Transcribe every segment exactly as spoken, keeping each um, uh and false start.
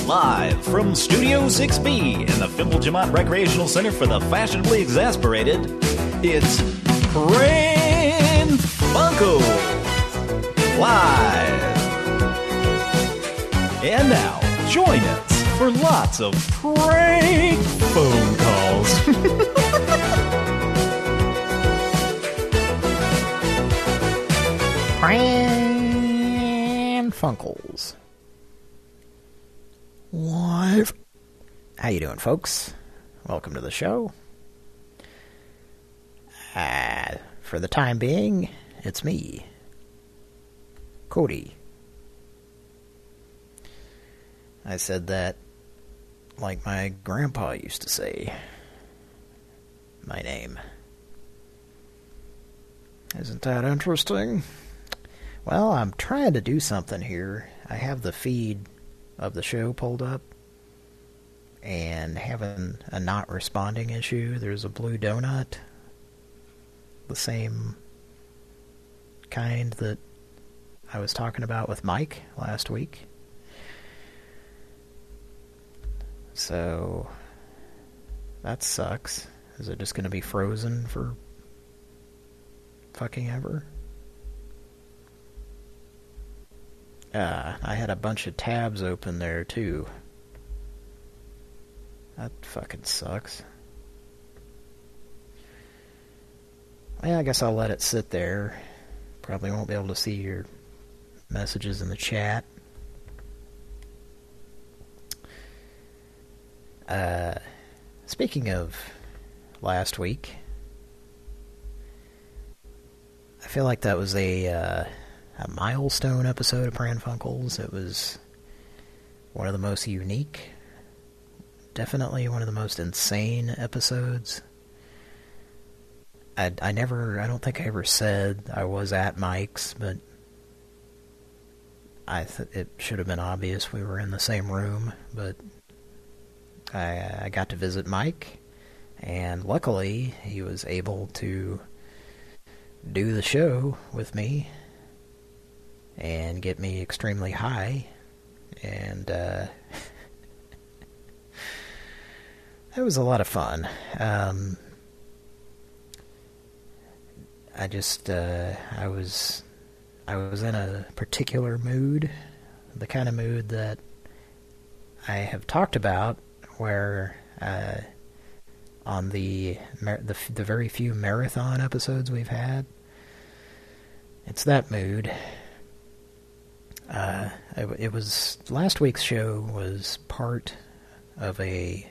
Live from Studio six B in the Fimble Jamont Recreational Center for the Fashionably Exasperated, it's Pran Funkels Live. And now, join us for lots of prank phone calls. Pran Funkels Live. How you doing, folks? Welcome to the show. Uh, for the time being, it's me, Cody. I said that like my grandpa used to say. My name. Isn't that interesting? Well, I'm trying to do something here. I have the feed of the show pulled up, and having a not responding issue. There's a blue donut, the same kind that I was talking about with Mike last week. So that sucks. Is it just going to be frozen for fucking ever? Uh, I had a bunch of tabs open there, too. That fucking sucks. Well, I guess I'll let it sit there. Probably won't be able to see your messages in the chat. Uh, speaking of last week, I feel like that was a... Uh, a milestone episode of Pran Funkels. It was one of the most unique, definitely one of the most insane episodes. I, I never, I don't think I ever said I was at Mike's, but I th it should have been obvious we were in the same room, but I, I got to visit Mike, and luckily he was able to do the show with me and get me extremely high, and uh, it was a lot of fun. Um, I just, uh, I was, I was in a particular mood, the kind of mood that I have talked about, where uh, on the, the the very few marathon episodes we've had, it's that mood. Uh, it, it was, last week's show was part of a,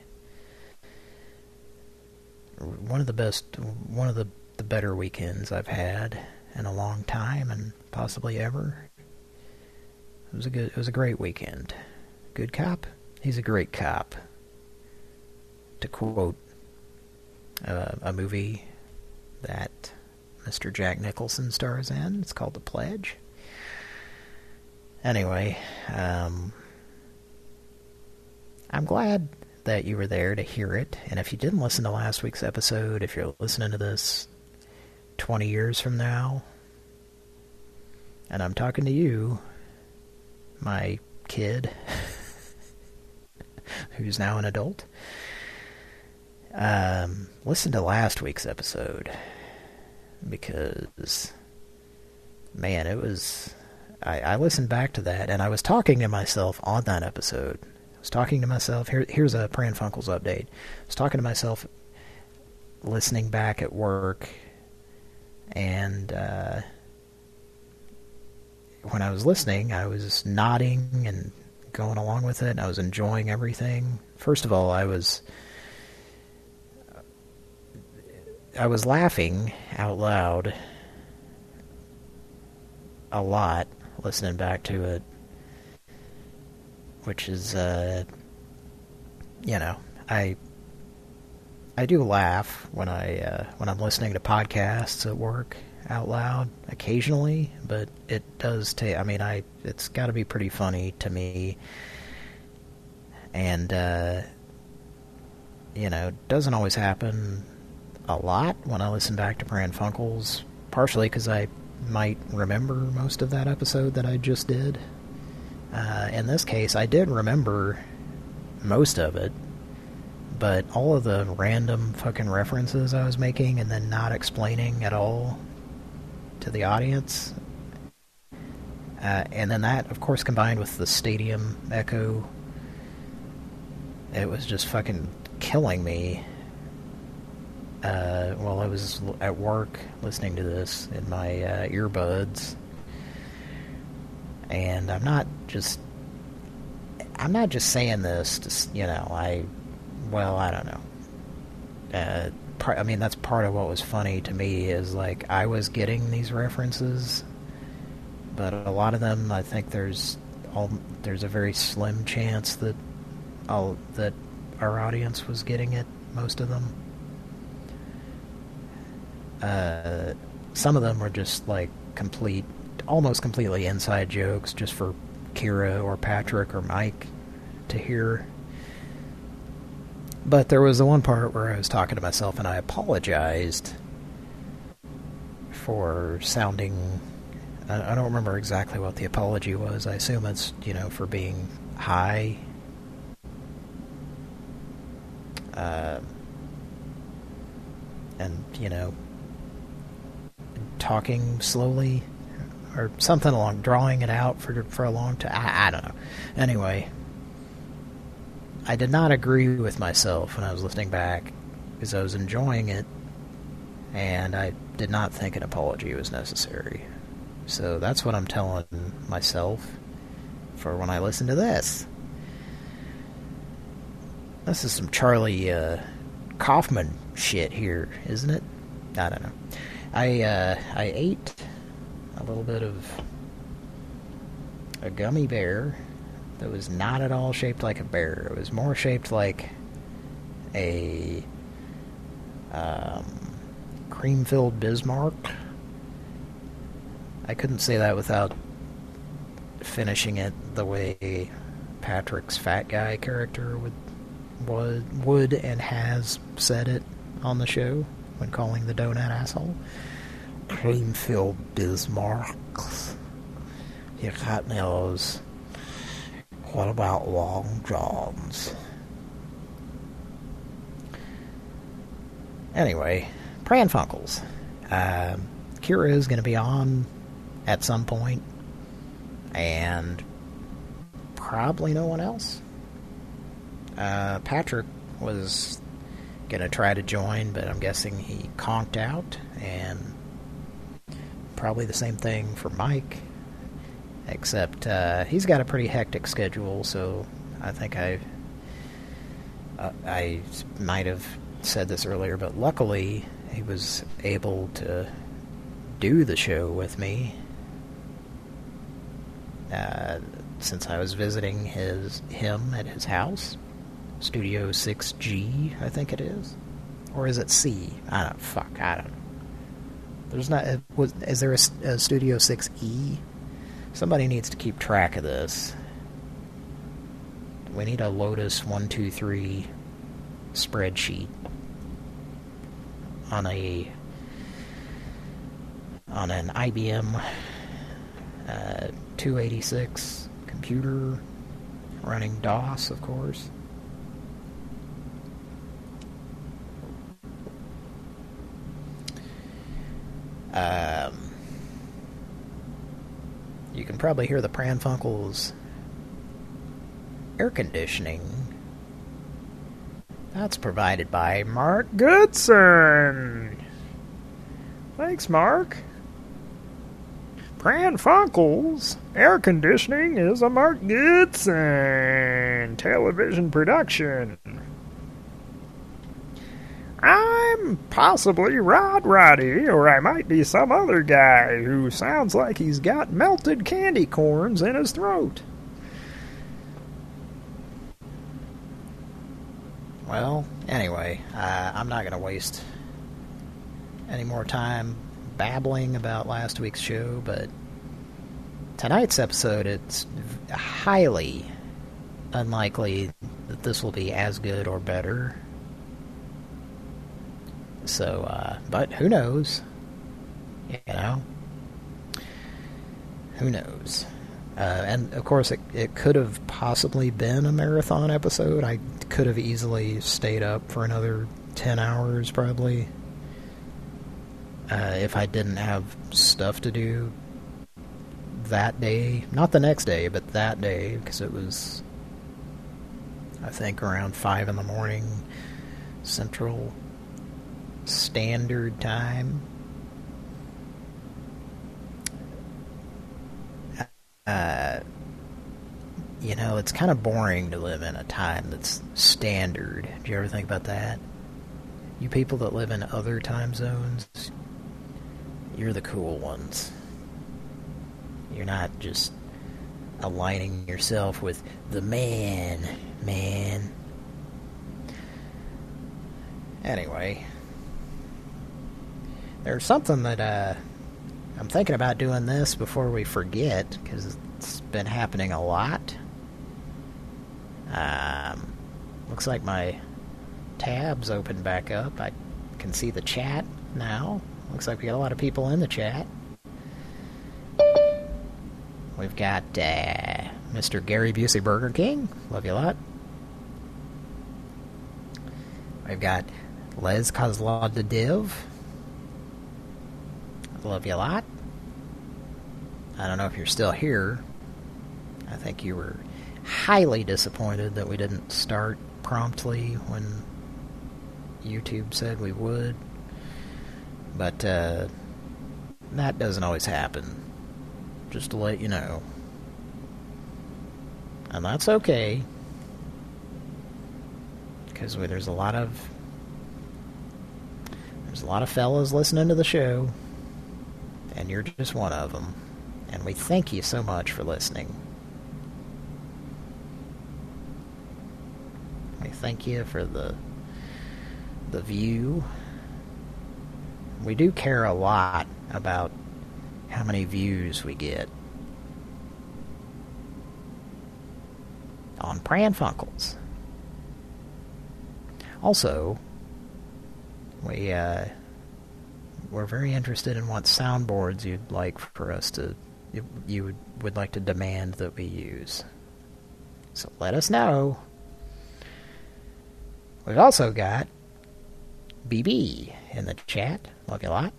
one of the best, one of the, the better weekends I've had in a long time, and possibly ever. It was a good, it was a great weekend. Good cop? He's a great cop. To quote uh, a movie that Mister Jack Nicholson stars in, it's called The Pledge. Anyway, um, I'm glad that you were there to hear it, and if you didn't listen to last week's episode, if you're listening to this twenty years from now, and I'm talking to you, my kid, who's now an adult, um, listen to last week's episode, because, man, it was... I, I listened back to that, and I was talking to myself on that episode. I was talking to myself. Here, here's a Pran Funkels update. I was talking to myself, listening back at work, and uh, when I was listening, I was nodding and going along with it. I was enjoying everything. First of all, I was... I was laughing out loud a lot, listening back to it, which is, uh, you know, I I do laugh when I uh, when I'm listening to podcasts at work out loud occasionally, but it does take. I mean, I it's got to be pretty funny to me, and uh, you know, it doesn't always happen a lot when I listen back to Pran Funkels, partially because I might remember most of that episode that I just did. Uh, in this case, I did remember most of it, but all of the random fucking references I was making and then not explaining at all to the audience, uh, and then that, of course, combined with the stadium echo, it was just fucking killing me. Uh, while I was at work listening to this in my uh, earbuds, and I'm not just I'm not just saying this to, you know, I well I don't know uh, part, I mean, that's part of what was funny to me, is like I was getting these references, but a lot of them, I think there's all there's a very slim chance that all that our audience was getting it, most of them. Uh, some of them were just like complete, almost completely inside jokes, just for Kira or Patrick or Mike to hear. But there was the one part where I was talking to myself and I apologized for sounding, I, I don't remember exactly what the apology was. I assume it's, you know, for being high. Uh, and, you know, talking slowly or something along, drawing it out for for a long time. I, I don't know. Anyway, I did not agree with myself when I was listening back, because I was enjoying it, and I did not think an apology was necessary. So that's what I'm telling myself for when I listen to this. This is some Charlie uh, Kaufman shit here, isn't it? I don't know. I uh, I ate a little bit of a gummy bear that was not at all shaped like a bear. It was more shaped like a um, cream-filled Bismarck. I couldn't say that without finishing it the way Patrick's fat guy character would would, would and has said it on the show when calling the donut asshole. Cream-filled Bismarcks. You got those. What about Long Johns? Anyway, Pran Funkels. Uh, Kira is going to be on at some point, and probably no one else. Uh, Patrick was going to try to join, but I'm guessing he conked out, and probably the same thing for Mike, except uh, he's got a pretty hectic schedule, so I think I uh, I might have said this earlier, but luckily he was able to do the show with me uh, since I was visiting his him at his house. Studio six G, I think it is. Or is it C? I don't, fuck, I don't know. There's not, was, is there a, a Studio six E? Somebody needs to keep track of this. We need a Lotus one two three spreadsheet on a, on an I B M uh, two eighty-six computer running DOS, of course. Um, you can probably hear the Pran Funkels air conditioning. That's provided by Mark Goodson. Thanks, Mark. Pran Funkels air conditioning is a Mark Goodson television production. I'm possibly Rod Roddy, or I might be some other guy who sounds like he's got melted candy corns in his throat. Well, anyway, uh, I'm not going to waste any more time babbling about last week's show, but tonight's episode, it's highly unlikely that this will be as good or better. So, uh, but who knows? You know? Who knows? Uh, and, of course, it, it could have possibly been a marathon episode. I could have easily stayed up for another ten hours, probably, uh, if I didn't have stuff to do that day. Not the next day, but that day, because it was, I think, around five in the morning, Central Standard Time. Uh, you know, it's kind of boring to live in a time that's standard. Do you ever think about that? You people that live in other time zones, you're the cool ones. You're not just aligning yourself with the man, man. Anyway, there's something that, uh, I'm thinking about doing this before we forget, because it's been happening a lot. Um, looks like my tabs opened back up. I can see the chat now. Looks like we got a lot of people in the chat. We've got uh, Mister Gary Busey Burger King. Love you a lot. We've got Les Kozlov Div. Love you a lot. I don't know if you're still here. I think you were highly disappointed that we didn't start promptly when YouTube said we would. But uh, that doesn't always happen. Just to let you know. And that's okay. Because there's a lot of there's a lot of fellas listening to the show. And you're just one of them. And we thank you so much for listening. We thank you for the the view. We do care a lot about how many views we get on Pran Funkels. Also, we uh we're very interested in what soundboards you'd like for us to, you would, would like to demand that we use. So let us know. We've also got B B in the chat. Love you a lot.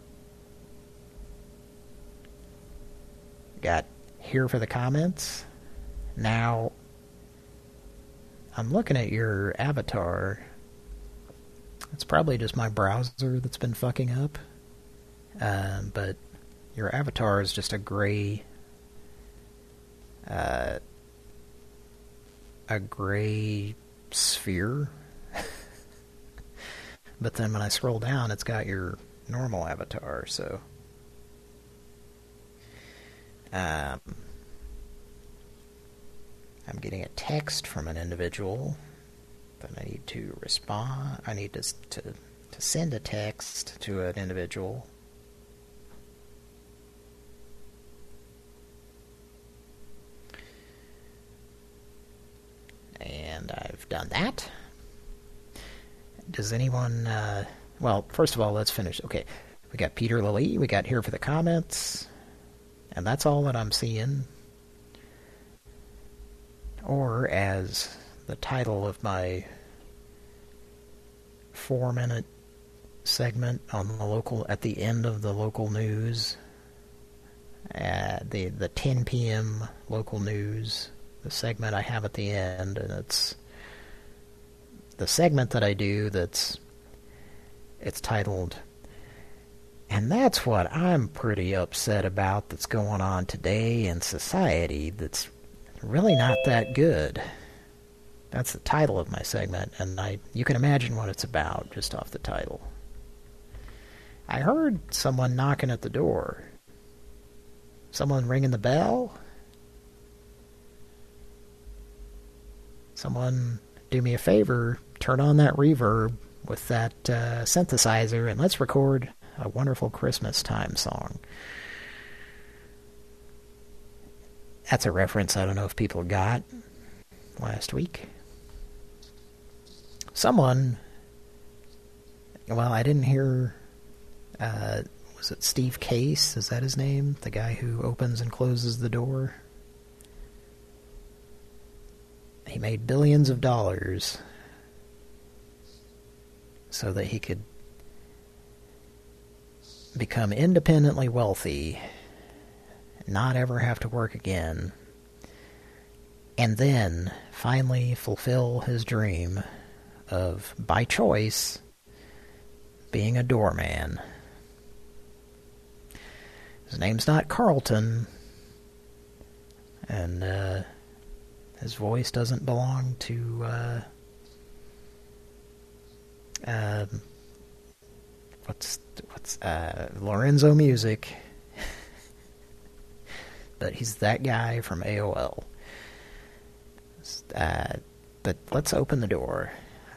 Got here for the comments. Now, I'm looking at your avatar. It's probably just my browser that's been fucking up. Um, but your avatar is just a gray... Uh, a gray sphere. But then when I scroll down, it's got your normal avatar, so... Um, I'm getting a text from an individual that I need to respond. I need to, to to send a text to an individual. And I've done that. Does anyone... Uh, well, first of all, let's finish. Okay, we got Peter Lilly. We got here for the comments. And that's all that I'm seeing. Or, as the title of my four-minute segment on the local, at the end of the local news, uh, the the ten p.m. local news, the segment I have at the end, and it's the segment that I do that's, it's titled, "And that's what I'm pretty upset about that's going on today in society that's really not that good." That's the title of my segment, and I you can imagine what it's about just off the title. I heard someone knocking at the door. Someone ringing the bell? Someone do me a favor, turn on that reverb with that uh, synthesizer, and let's record a wonderful Christmas time song. That's a reference I don't know if people got last week. Someone, well, I didn't hear, uh, was it Steve Case? Is that his name? The guy who opens and closes the door he made billions of dollars so that he could become independently wealthy, not ever have to work again, and then finally fulfill his dream of, by choice, being a doorman. His name's not Carlton, and uh, his voice doesn't belong to uh, uh, what's what's uh, Lorenzo Music, but he's that guy from A O L. Uh, but let's open the door.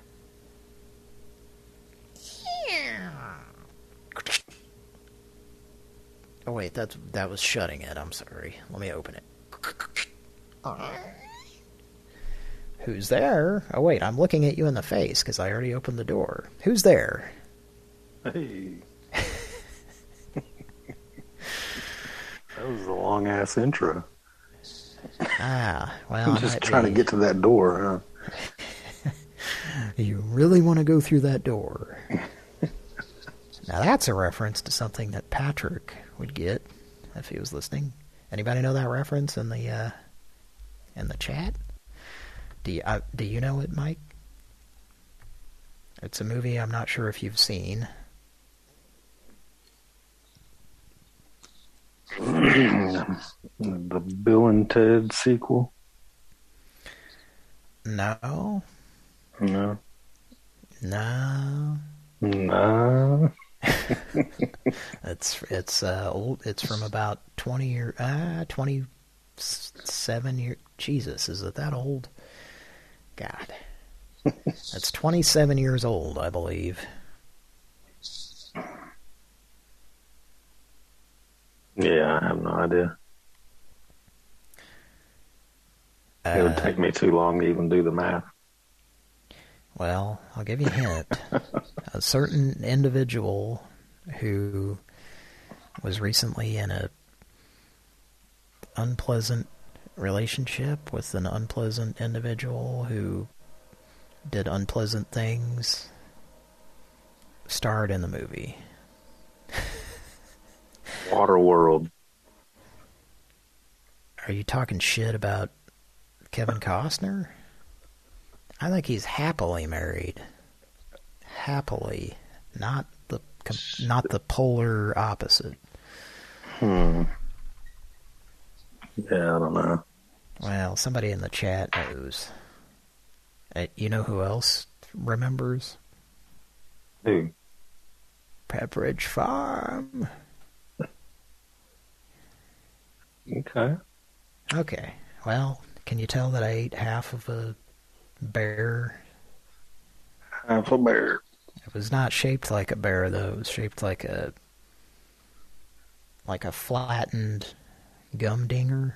Oh wait, that's that was shutting it. I'm sorry. Let me open it. Who's there? Oh wait, I'm looking at you in the face because I already opened the door. Who's there? Hey. That was a long ass intro. Ah, well, I'm just trying be. to get to that door, huh? You really want to go through that door? Now that's a reference to something that Patrick would get if he was listening. Anybody know that reference in the uh, in the chat? Do you uh, do you know it, Mike? It's a movie I'm not sure if you've seen. The Bill and Ted sequel? No. No. No. No. it's it's uh old. It's from about twenty year ah uh, twenty seven year. Jesus, is it that old? God, that's twenty seven years old, I believe. Yeah, I have no idea. Uh, it would take me too long to even do the math. Well, I'll give you a hint. A certain individual who was recently in a unpleasant relationship with an unpleasant individual who did unpleasant things starred in the movie. Waterworld. Are you talking shit about Kevin Costner? I think he's happily married. Happily, not the not the polar opposite. Hmm. Yeah, I don't know. Well, somebody in the chat knows. Uh, you know who else remembers? Who? Pepperidge Farm. Okay. Okay. Well, can you tell that I ate half of a bear? Half a bear. It was not shaped like a bear, though. It was shaped like a like a flattened gumdinger.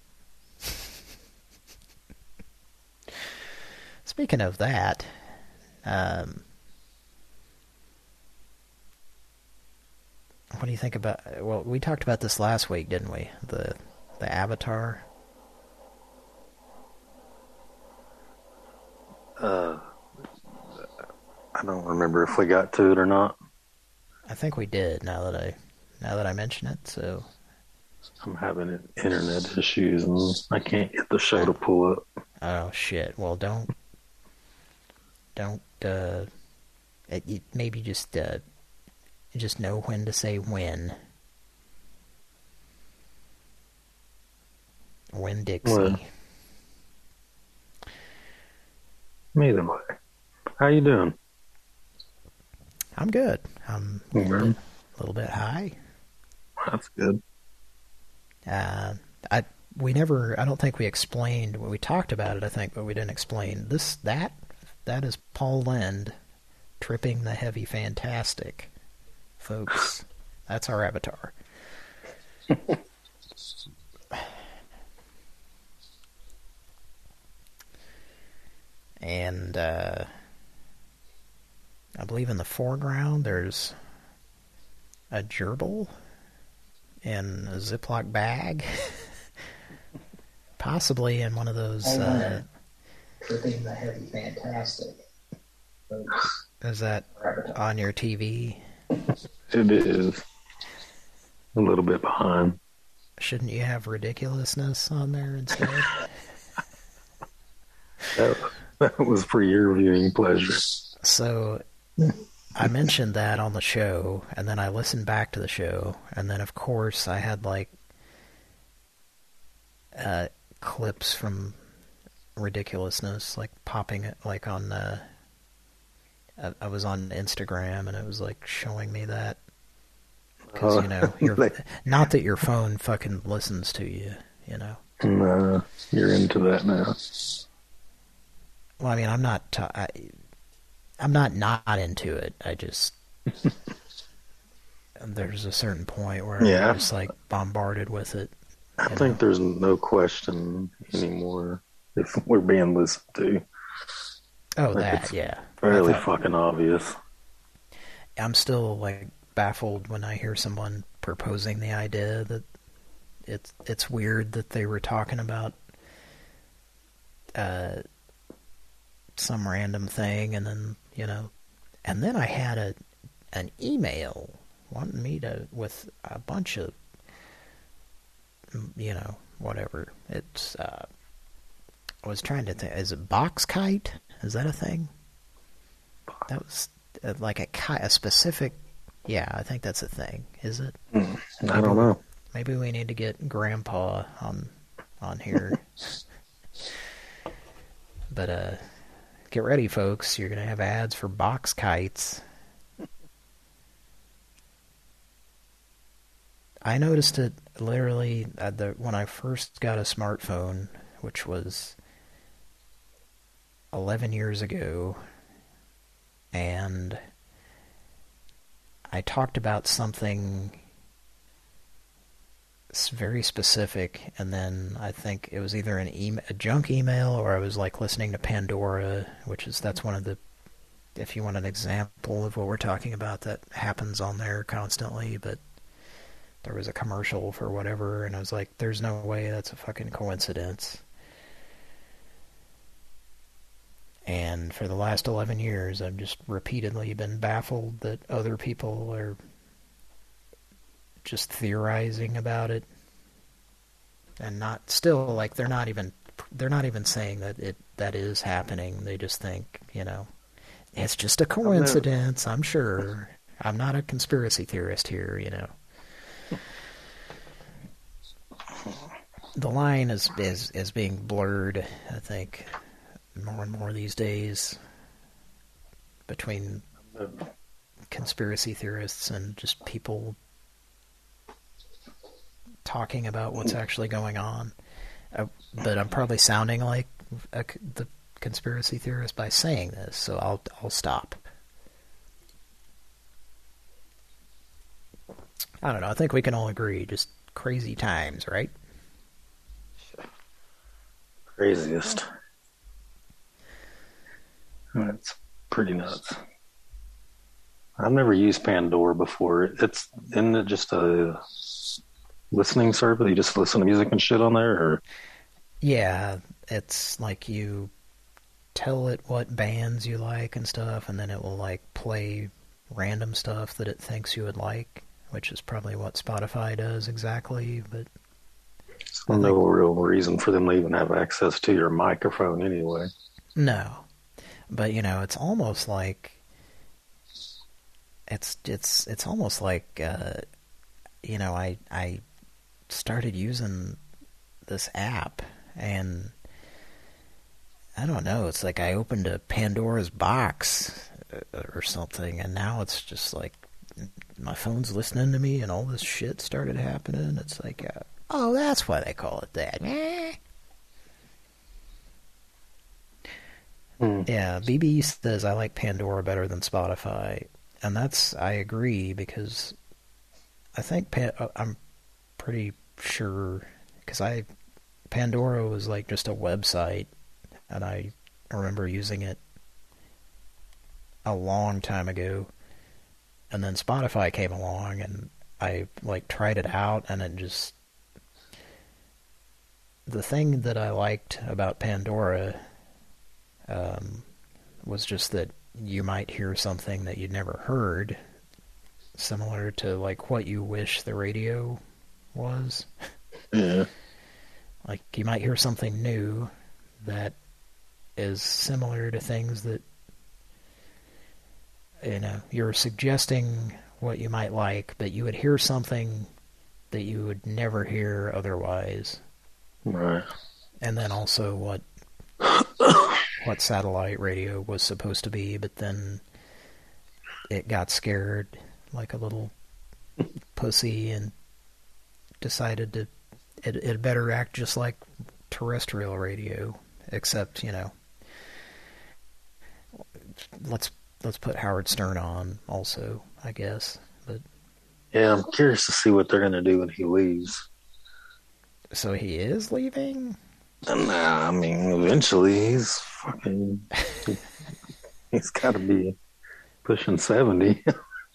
Speaking of that, um, what do you think about? Well, we talked about this last week, didn't we? The the Avatar. Uh, I don't remember if we got to it or not. I think we did. Now that I now that I mention it, so I'm having internet issues and I can't get the show to pull up. Oh shit! Well, don't don't uh, it, you maybe just uh, just know when to say when. When Dixie. Well, either way. How you doing? I'm good. I'm a little, Mm-hmm. bit, a little bit high. That's good. Uh, I we never. I don't think we explained. We talked about it, I think, but we didn't explain this. That that is Paul Lynde tripping the heavy fantastic, folks. That's our avatar. And uh, I believe in the foreground there's a gerbil in a Ziploc bag, possibly in one of those uh, Tripping the Heavy Fantastic. Is that on your T V? It is. A little bit behind. Shouldn't you have Ridiculousness on there instead? that, that was for your viewing pleasure. So, I mentioned that on the show, and then I listened back to the show, and then of course I had like uh, clips from Ridiculousness, like popping it, like on. Uh, I, I was on Instagram, and it was like showing me that. Because, you know, you're, not that your phone fucking listens to you, you know. No, you're into that now. Well, I mean, I'm not, t- I, I'm not not into it. I just, there's a certain point where yeah. I'm just, like, bombarded with it. I think know? There's no question anymore if we're being listened to. Oh, like that, yeah. Fairly thought, fucking obvious. I'm still, like, baffled when I hear someone proposing the idea that it's it's weird that they were talking about uh, some random thing, and then you know, and then I had a an email wanting me to with a bunch of you know whatever it's. Uh, I was trying to think. Is it box kite? Is that a thing? That was uh, like a kite, a specific. Yeah, I think that's a thing. Is it? Mm, I don't know. Maybe we need to get Grandpa on on here. But uh, get ready, folks. You're gonna have ads for box kites. I noticed it literally at the when I first got a smartphone, which was eleven years ago, and I talked about something very specific, and then I think it was either an email, a junk email, or I was like listening to Pandora, which is that's one of the, if you want an example of what we're talking about, that happens on there constantly. But there was a commercial for whatever, and I was like, "There's no way that's a fucking coincidence." And for the last eleven years, I've just repeatedly been baffled that other people are just theorizing about it. And not, still, like, they're not even, they're not even saying that it, that is happening. They just think, you know, it's just a coincidence, I'm sure. I'm not a conspiracy theorist here, you know. The line is, is, is being blurred, I think, more and more these days between conspiracy theorists and just people talking about what's actually going on. Uh, but I'm probably sounding like a, the conspiracy theorist by saying this, so I'll I'll stop. I don't know. I think we can all agree, just crazy times, right? Craziest. That's pretty nuts. I've never used Pandora before. It's isn't it just a listening service? You just listen to music and shit on there, or? Yeah, it's like you tell it what bands you like and stuff, and then it will like play random stuff that it thinks you would like, which is probably what Spotify does exactly. But there's no real reason for them to even have access to your microphone anyway. No. But, you know, it's almost like, it's, it's, it's almost like, uh, you know, I, I started using this app, and I don't know, it's like I opened a Pandora's box or something, and now it's just like, my phone's listening to me, and all this shit started happening. It's like, uh, oh, that's why they call it that. Yeah, B B says I like Pandora better than Spotify, and that's, I agree, because I think Pan, I'm pretty sure, because I Pandora was like just a website, and I remember using it a long time ago, and then Spotify came along, and I like tried it out, and it just, the thing that I liked about Pandora was just that you might hear something that you'd never heard, similar to like what you wish the radio was. Yeah. Like you might hear something new that is similar to things that, you know, you're suggesting what you might like, but you would hear something that you would never hear otherwise. Right. And then also what what satellite radio was supposed to be, but then it got scared like a little pussy and decided to it it better act just like terrestrial radio, except, you know, let's let's put Howard Stern on also, I guess. But yeah, I'm curious to see what they're going to do when he leaves. So he is leaving? Nah, I mean, eventually he's fucking... he's got to be pushing seventy.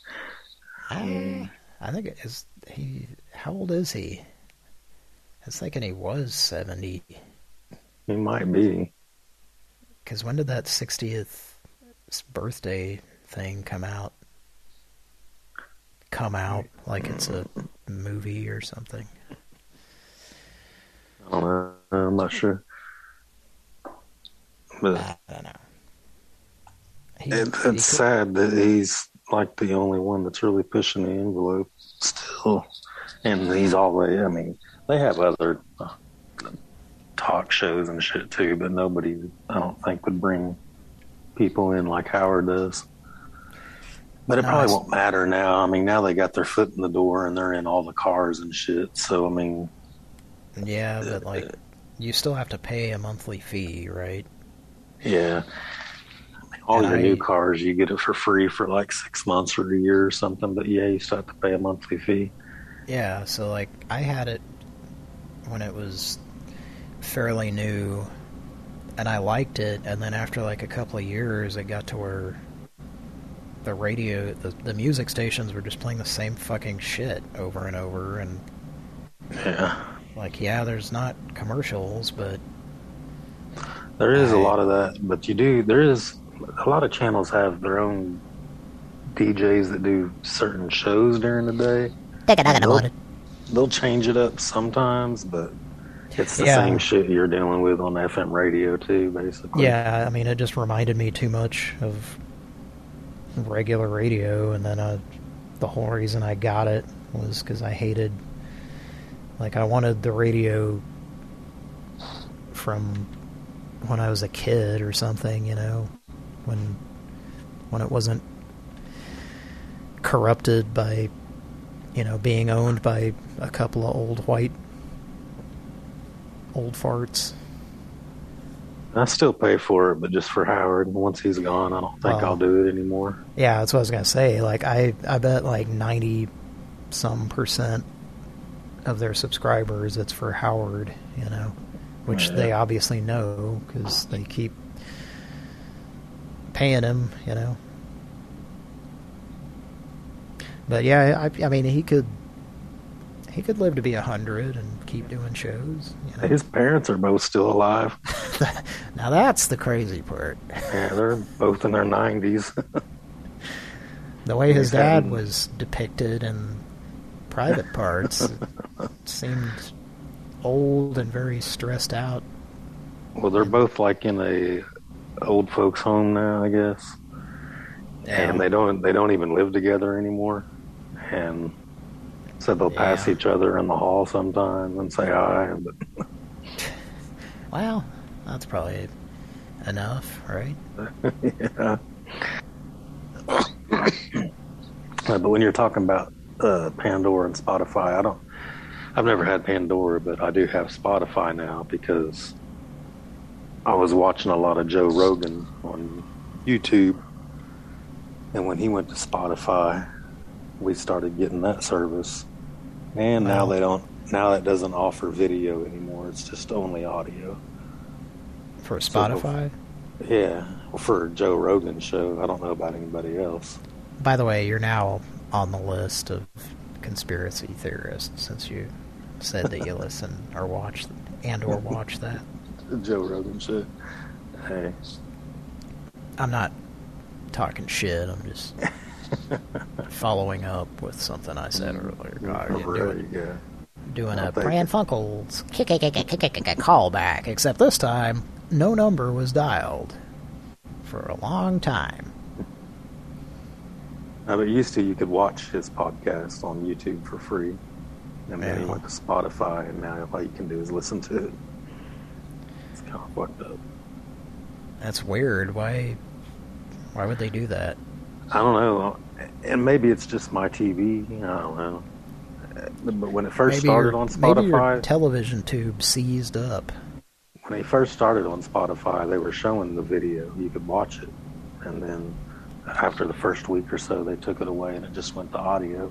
I, I think it is... He, how old is he? I was thinking he was seventy. He might be. Because when did that sixtieth birthday thing come out? Come out like it's a movie or something. I don't know. I'm not sure. But I don't know. He, it, it's he sad that he's like the only one that's really pushing the envelope still. And he's always, I mean, they have other uh, talk shows and shit too, but nobody, I don't think, would bring people in like Howard does. But it no, probably won't matter now. I mean, now they got their foot in the door and they're in all the cars and shit. So, I mean... Yeah, but like, you still have to pay a monthly fee, right? Yeah. I mean, all And your I, new cars, you get it for free for like six months or a year or something. But yeah, you still have to pay a monthly fee. Yeah, so like, I had it when it was fairly new, and I liked it, and then after like a couple of years, it got to where the radio, the, the music stations were just playing the same fucking shit over and over, and... Yeah. Like, yeah, there's not commercials, but... There is I, a lot of that, but you do, there is, a lot of channels have their own D Js that do certain shows during the day. They'll, they'll change it up sometimes, but it's the yeah. same shit you're dealing with on F M radio too, basically. Yeah, I mean, it just reminded me too much of regular radio, and then uh, the whole reason I got it was because I hated... Like, I wanted the radio from when I was a kid or something, you know, when when it wasn't corrupted by, you know, being owned by a couple of old white old farts. I still pay for it, but just for Howard. Once he's gone, I don't think well, I'll do it anymore. Yeah, that's what I was going to say. Like, I, I bet like ninety-some percent of their subscribers, it's for Howard, you know, which yeah. they obviously know because they keep paying him, you know. But yeah, I, I mean, he could he could live to be a hundred and keep doing shows. You know? His parents are both still alive. Now that's the crazy part. Yeah, they're both in their nineties. The way his dad was depicted in Private Parts, it seemed old and very stressed out. Well, they're both like in a old folks home now, I guess. Yeah. And they don't they don't even live together anymore. And so they'll yeah. pass each other in the hall sometimes and say hi. But well, that's probably enough, right? Yeah. But when you're talking about uh, Pandora and Spotify, I don't. I've never had Pandora, but I do have Spotify now because I was watching a lot of Joe Rogan on YouTube, and when he went to Spotify, we started getting that service. And now wow. they don't. Now it doesn't offer video anymore. It's just only audio. For Spotify? So, yeah, well, for Joe Rogan's show. I don't know about anybody else. By the way, you're now on the list of conspiracy theorists since you said that you listen or watch and or watch that. Joe Rogan shit. Hey. I'm not talking shit. I'm just following up with something I said earlier. God, Right, doing, yeah. doing I'll a take Pran it. Funkels callback, except this time no number was dialed for a long time. Uh, but used to, you could watch his podcast on YouTube for free. And then he Yeah. went to Spotify, and now all you can do is listen to it. It's kind of fucked up. That's weird. Why? Why would they do that? I don't know. And maybe it's just my T V. I don't know. But when it first Maybe started your, on maybe your Spotify, television tube seized up. when they first started on Spotify, they were showing the video. You could watch it. And then after the first week or so, they took it away, and it just went to audio.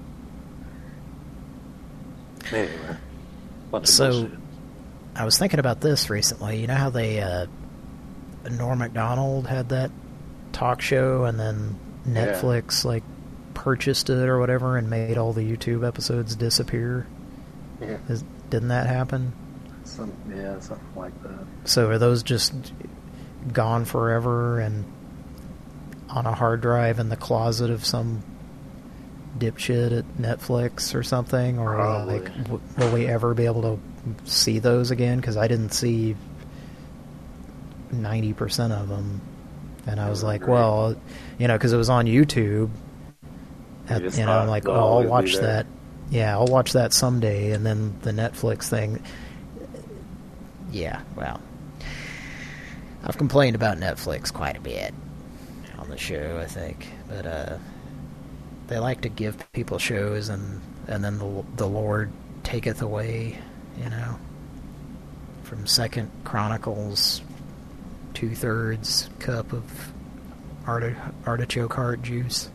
Anyway. Bunch of So, bullshit. I was thinking about this recently. You know how they, uh, Norm Macdonald had that talk show, and then Netflix, like, purchased it or whatever and made all the YouTube episodes disappear? Yeah. Is, didn't that happen? Some, yeah, something like that. So are those just gone forever and on a hard drive in the closet of some dipshit at Netflix or something? Or Probably. like, w- will we ever be able to see those again? Because I didn't see ninety percent of them. And I was like, Great. well, you know, because it was on YouTube. At, just you know, thought I'm like, they'll oh, I'll always be watch there. that. Yeah, I'll watch that someday. And then the Netflix thing. Yeah, well, I've complained about Netflix quite a bit on the show, I think. But uh, they like to give people shows, and, and then the, the Lord taketh away, you know. From Second Chronicles, two-thirds cup of arti- artichoke heart juice.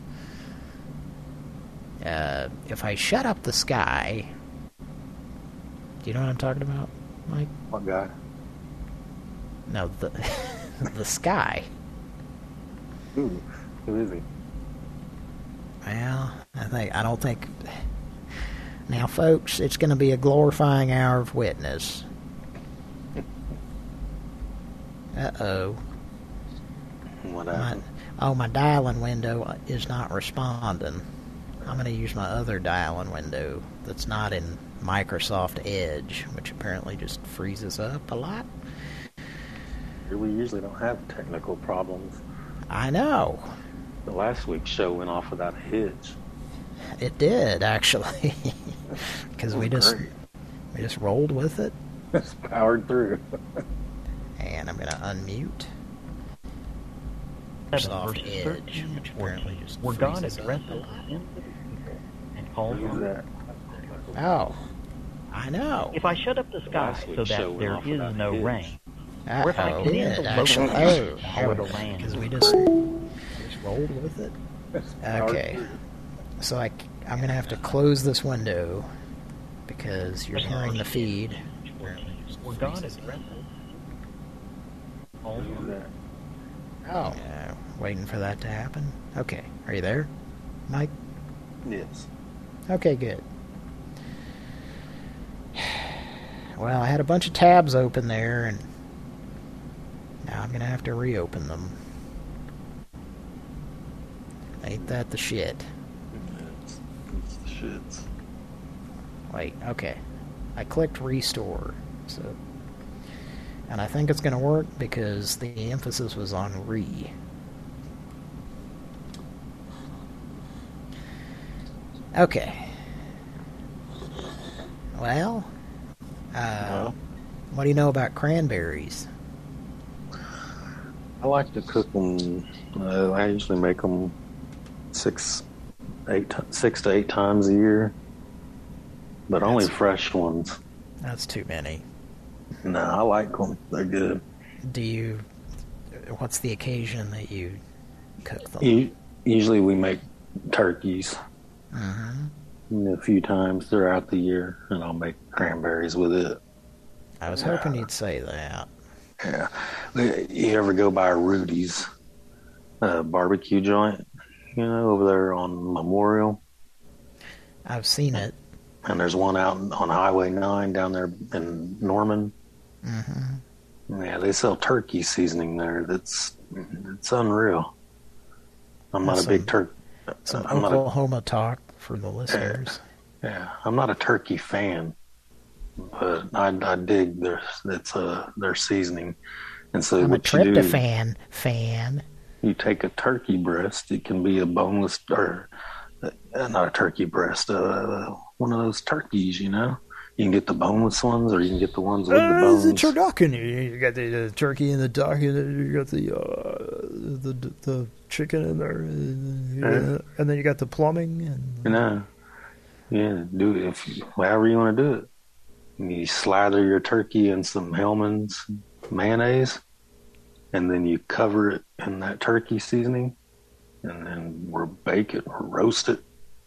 Uh, if I shut up the sky... Do you know what I'm talking about, Mike? What guy? No, the the sky. Ooh, who is he? Well, I think I don't think. Now, folks, it's going to be a glorifying hour of witness. Uh oh. What My, happened? oh, my dialing window is not responding. I'm going to use my other dialing window that's not in Microsoft Edge, which apparently just freezes up a lot. We usually don't have technical problems. I know. The last week's show went off without a hitch. It did, actually. Because we just Great. we just rolled with it. It's powered through. And I'm going to unmute Seven Microsoft versus Edge, thirteen, which apparently just where God freezes up addresses a lot. sensitive people and calls Who's them. that? Oh, I know. If I shut up the sky Last so week's show that went there off is without no hitch. rain, or if I Uh-oh, command did, the actually. local Oh, power to land. because we just, just rolled with it. It's powered Okay. through. So I, I'm going to have to close this window because you're hearing the feed. Where God addresses calls Who's them. that? Oh. Yeah, waiting for that to happen. Okay, are you there, Mike? Yes. Okay, good. Well, I had a bunch of tabs open there, and now I'm going to have to reopen them. Ain't that the shit? It's, it's the shits. Wait, okay. I clicked restore, so... And I think it's going to work because the emphasis was on re. Okay. Well, uh, Well. what do you know about cranberries? I like to cook them. Uh, I usually make them six, eight, ti- six to eight times a year, but only That's- fresh ones. That's too many. No, I like them. They're good. Do you... What's the occasion that you cook them? U- Usually we make turkeys Mm-hmm. a few times throughout the year, and I'll make cranberries with it. I was hoping you'd say that. Yeah. You ever go by Rudy's uh, barbecue joint? You know, over there on Memorial? I've seen it. And there's one out on Highway nine down there in Norman. Mm-hmm. Yeah, they sell turkey seasoning there. That's It's unreal. I'm not That's a big some- turkey. Some I'm not a- Oklahoma talk for the listeners. Yeah, I'm not a turkey fan, but I, I dig their it's uh, their seasoning. And so I'm a what you do, tryptophan fan. you take a turkey breast. It can be a boneless or uh, not a turkey breast. Uh, one of those turkeys, you know. You can get the boneless ones, or you can get the ones with the Uh, bones. the turducken. You got the uh, turkey and the duck, and you got the uh, the the chicken in there, and, Yeah. and then you got the plumbing. And You know, yeah, do it if you, however you want to do it. You slather your turkey in some Hellman's mayonnaise, and then you cover it in that turkey seasoning, and then we'll bake it or roast it.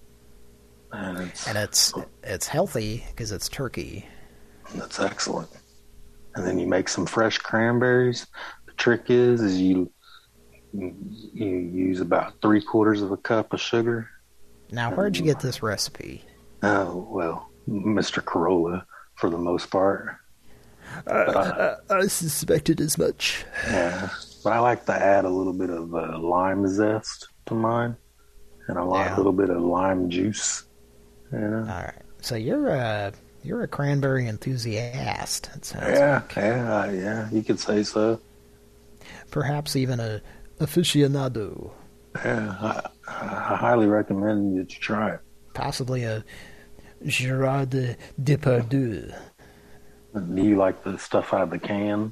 And it's and it's it's healthy because it's turkey. that's excellent. And then you make some fresh cranberries. The trick is, is you you use about three quarters of a cup of sugar. Now, where'd you get this recipe? Oh well, Mister Corolla for the most part. But I, I suspected as much. yeah, but I like to add a little bit of uh, lime zest to mine, and a lot, Yeah. little bit of lime juice. You know? All right, so you're a you're a cranberry enthusiast. It sounds Yeah, like. yeah, yeah. You could say so. Perhaps even a aficionado, Yeah, I, I highly recommend that you try it. possibly a Gerard Depardieu. Do you like the stuff out of the can?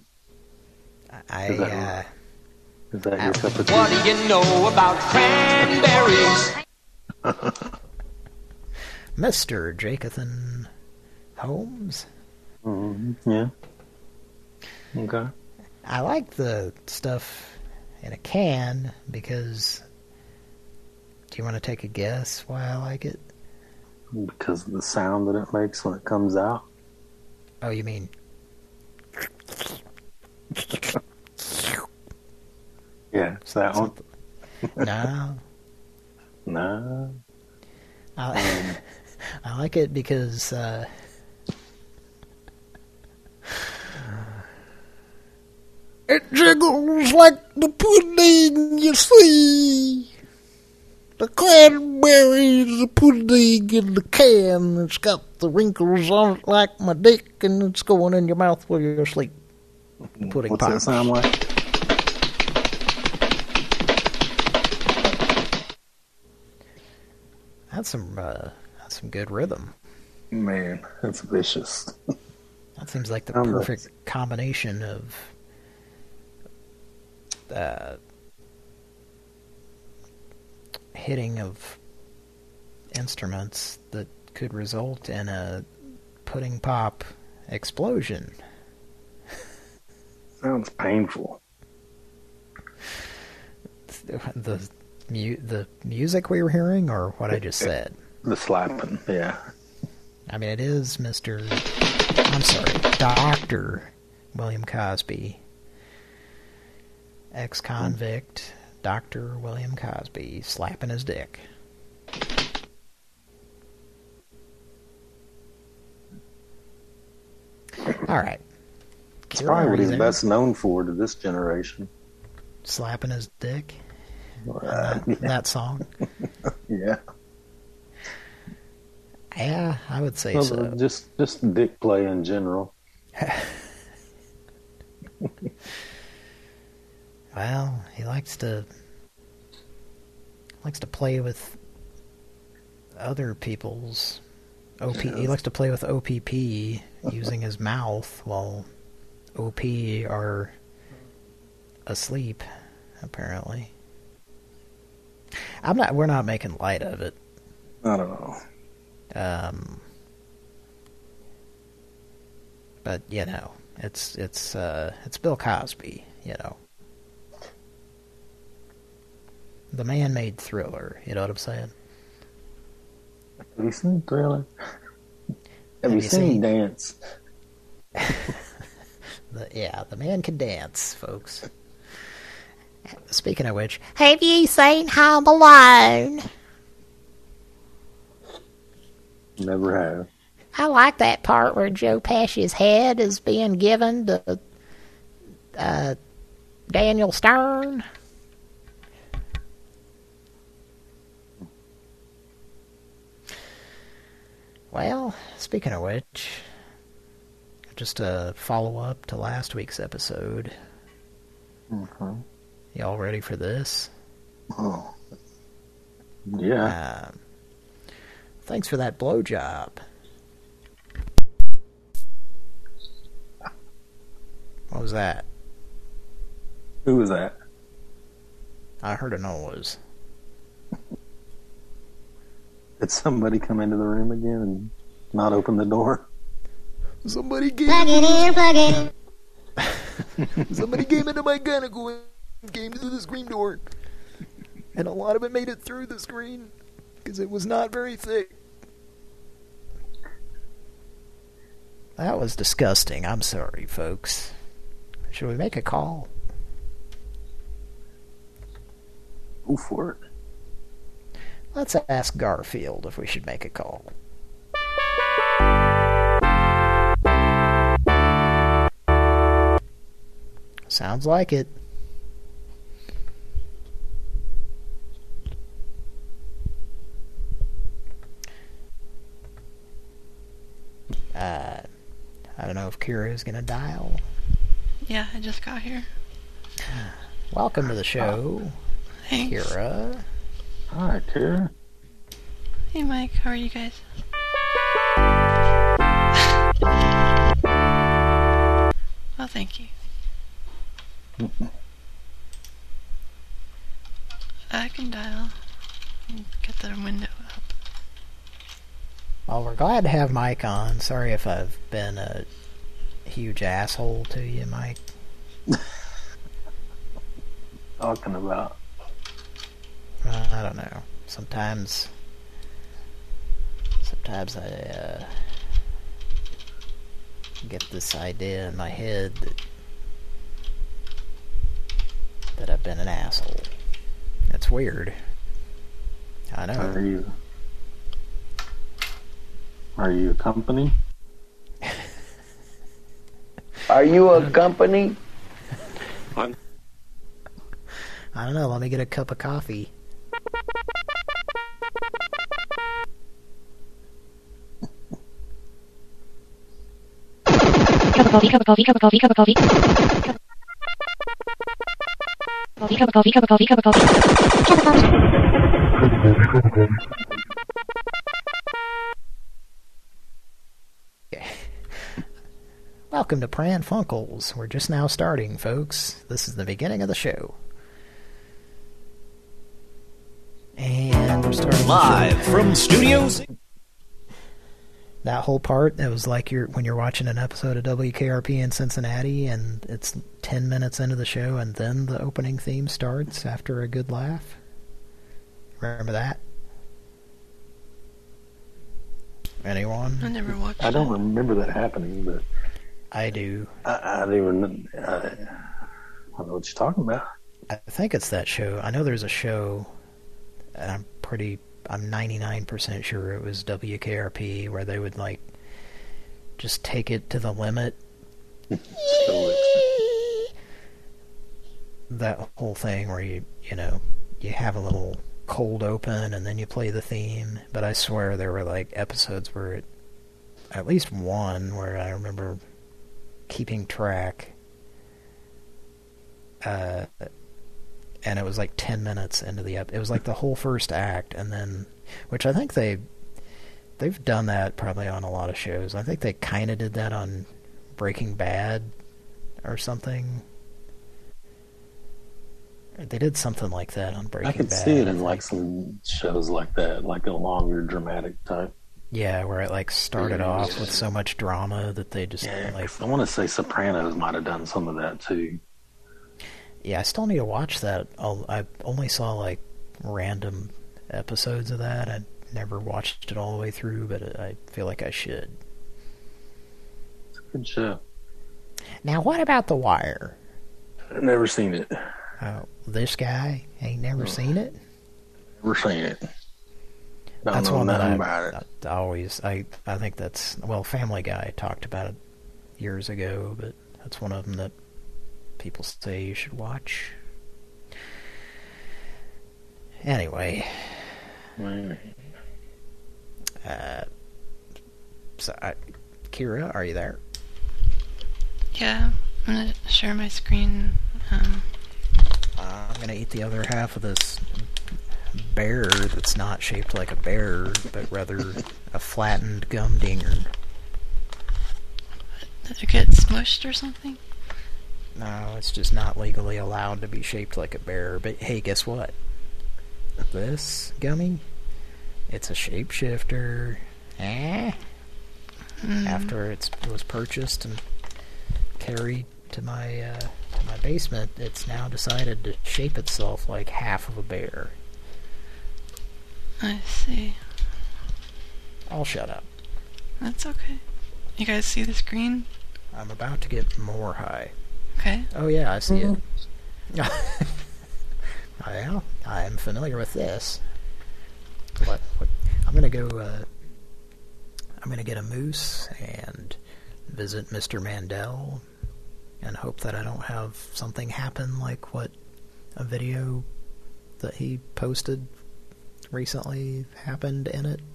I Is that- uh, Is that your cup of tea? What do you know about cranberries? Mister Jacothan Holmes. Mm-hmm. Yeah. Okay. I like the stuff in a can because. Do you want to take a guess why I like it? Because of the sound that it makes when it comes out. Oh, you mean Yeah, it's that one. no? No. I, I like it because uh, it jiggles like the pudding, you see. The cranberries, the pudding in the can. It's got the wrinkles on it like my dick, and it's going in your mouth while you're asleep. Pudding What's pops. that sound like? That's some, uh, that's some good rhythm. Man, that's vicious. That seems like the I'm not- perfect combination of uh, hitting of instruments that could result in a pudding pop explosion. Sounds painful. The mu- the music we were hearing, or what I just said. The slapping, yeah. I mean, it is Mister I'm sorry, Doctor William Cosby, ex-convict Doctor William Cosby, slapping his dick. All right. It's probably Kira, what are you he's there? best known for to this generation. Slapping his dick. Uh, That, that song. yeah. Yeah, I would say Well, so. just just dick play in general. Well, he likes to likes to play with other people's O P. He likes to play with O P P using his mouth while O P are asleep. Apparently, I'm not. We're not making light of it. I don't know. Um, but you know, it's it's uh, it's Bill Cosby. You know, the man made Thriller. You know what I'm saying? Have you seen Thriller? Have, you, you seen, seen- Dance? The, yeah, the man can dance, folks. Speaking of which, have you seen Home Alone? Never have. I like that part where Joe Pesci's head is being given to uh, Daniel Stern. Well, speaking of which, just a follow-up to last week's episode. Mm-hmm. Y'all ready for this? Oh. Yeah. Um, thanks for that blowjob. What was that? Who was that? I heard a noise. Did somebody come into the room again and not open the door? Somebody came Plug it in, plug it. Somebody came into my gunnacle and came through the screen door. And a lot of it made it through the screen because it was not very thick. That was disgusting. I'm sorry, folks. Should we make a call? Go for it. Let's ask Garfield if we should make a call. Sounds like it. Uh, I don't know if Kira is going to dial. Yeah, I just got here. Welcome to the show, Thanks. Kira. Hi, Tara. Hey, Mike. How are you guys? Well, thank you. I can dial and get the window up. Well, we're glad to have Mike on. Sorry if I've been a huge asshole to you, Mike. Talking about. Uh, I don't know. Sometimes, sometimes I uh, get this idea in my head that that I've been an asshole. That's weird. I know. Are you? Are you a company? Are you a company? I'm. I don't know. Let me get a cup of coffee. Cup of coffee, cup of coffee, cup of coffee, cup of coffee. Coffee, cup of coffee, cup of coffee, cup of coffee. Cup of coffee. Okay. Welcome to Pran Funkels. We're just now starting, folks. This is the beginning of the show. And we're starting Live from Studios. that whole part. It was like you're when you're watching an episode of W K R P in Cincinnati, and it's ten minutes into the show, and then the opening theme starts after a good laugh. Remember that? Anyone? I never watched I don't it. remember that happening, but I do. I, I don't even. I, I don't know what you're talking about. I think it's that show. I know there's a show, and I'm pretty, I'm ninety-nine percent sure it was W K R P, where they would, like, just take it to the limit. That whole thing where you, you know, you have a little cold open and then you play the theme. But I swear there were, like, episodes where it, at least one where I remember keeping track, uh... and it was like ten minutes into the ep. It was like the whole first act, and then, which I think they, they've done that probably on a lot of shows. I think they kind of did that on Breaking Bad or something. They did something like that on Breaking I could Bad. see it I in think. like some shows like that, like a longer dramatic type. Yeah, where it like started off with so much drama that they just Yeah, like. 'cause I want to say Sopranos might have done some of that too. Yeah, I still need to watch that. I'll, I only saw like random episodes of that. I never watched it all the way through, but I feel like I should. It's a good show. Now, what about The Wire? I've never seen it. Uh, this guy ain't never seen it. Never seen it. Don't That's know one that nothing I, about it. I always. I I think that's well. Family Guy talked about it years ago, but that's one of them that people say you should watch. Anyway, Mm. uh, So, I, Kira, are you there? Yeah, I'm gonna share my screen. Um, Uh, I'm gonna eat the other half of this bear that's not shaped like a bear, but rather a flattened gum dinger. did it get smushed or something? No, it's just not legally allowed to be shaped like a bear. But hey, guess what? This gummy, it's a shapeshifter. Eh? Mm. After it's, it was purchased and carried to my uh, to my basement, it's now decided to shape itself like half of a bear. I see. I'll shut up. That's okay. You guys see the screen? I'm about to get more high. Okay. Oh yeah, I see it. Well, I am familiar with this. What, what, I'm gonna go, uh, I'm gonna get a moose and visit Mister Mandel and hope that I don't have something happen like what a video that he posted recently happened in it.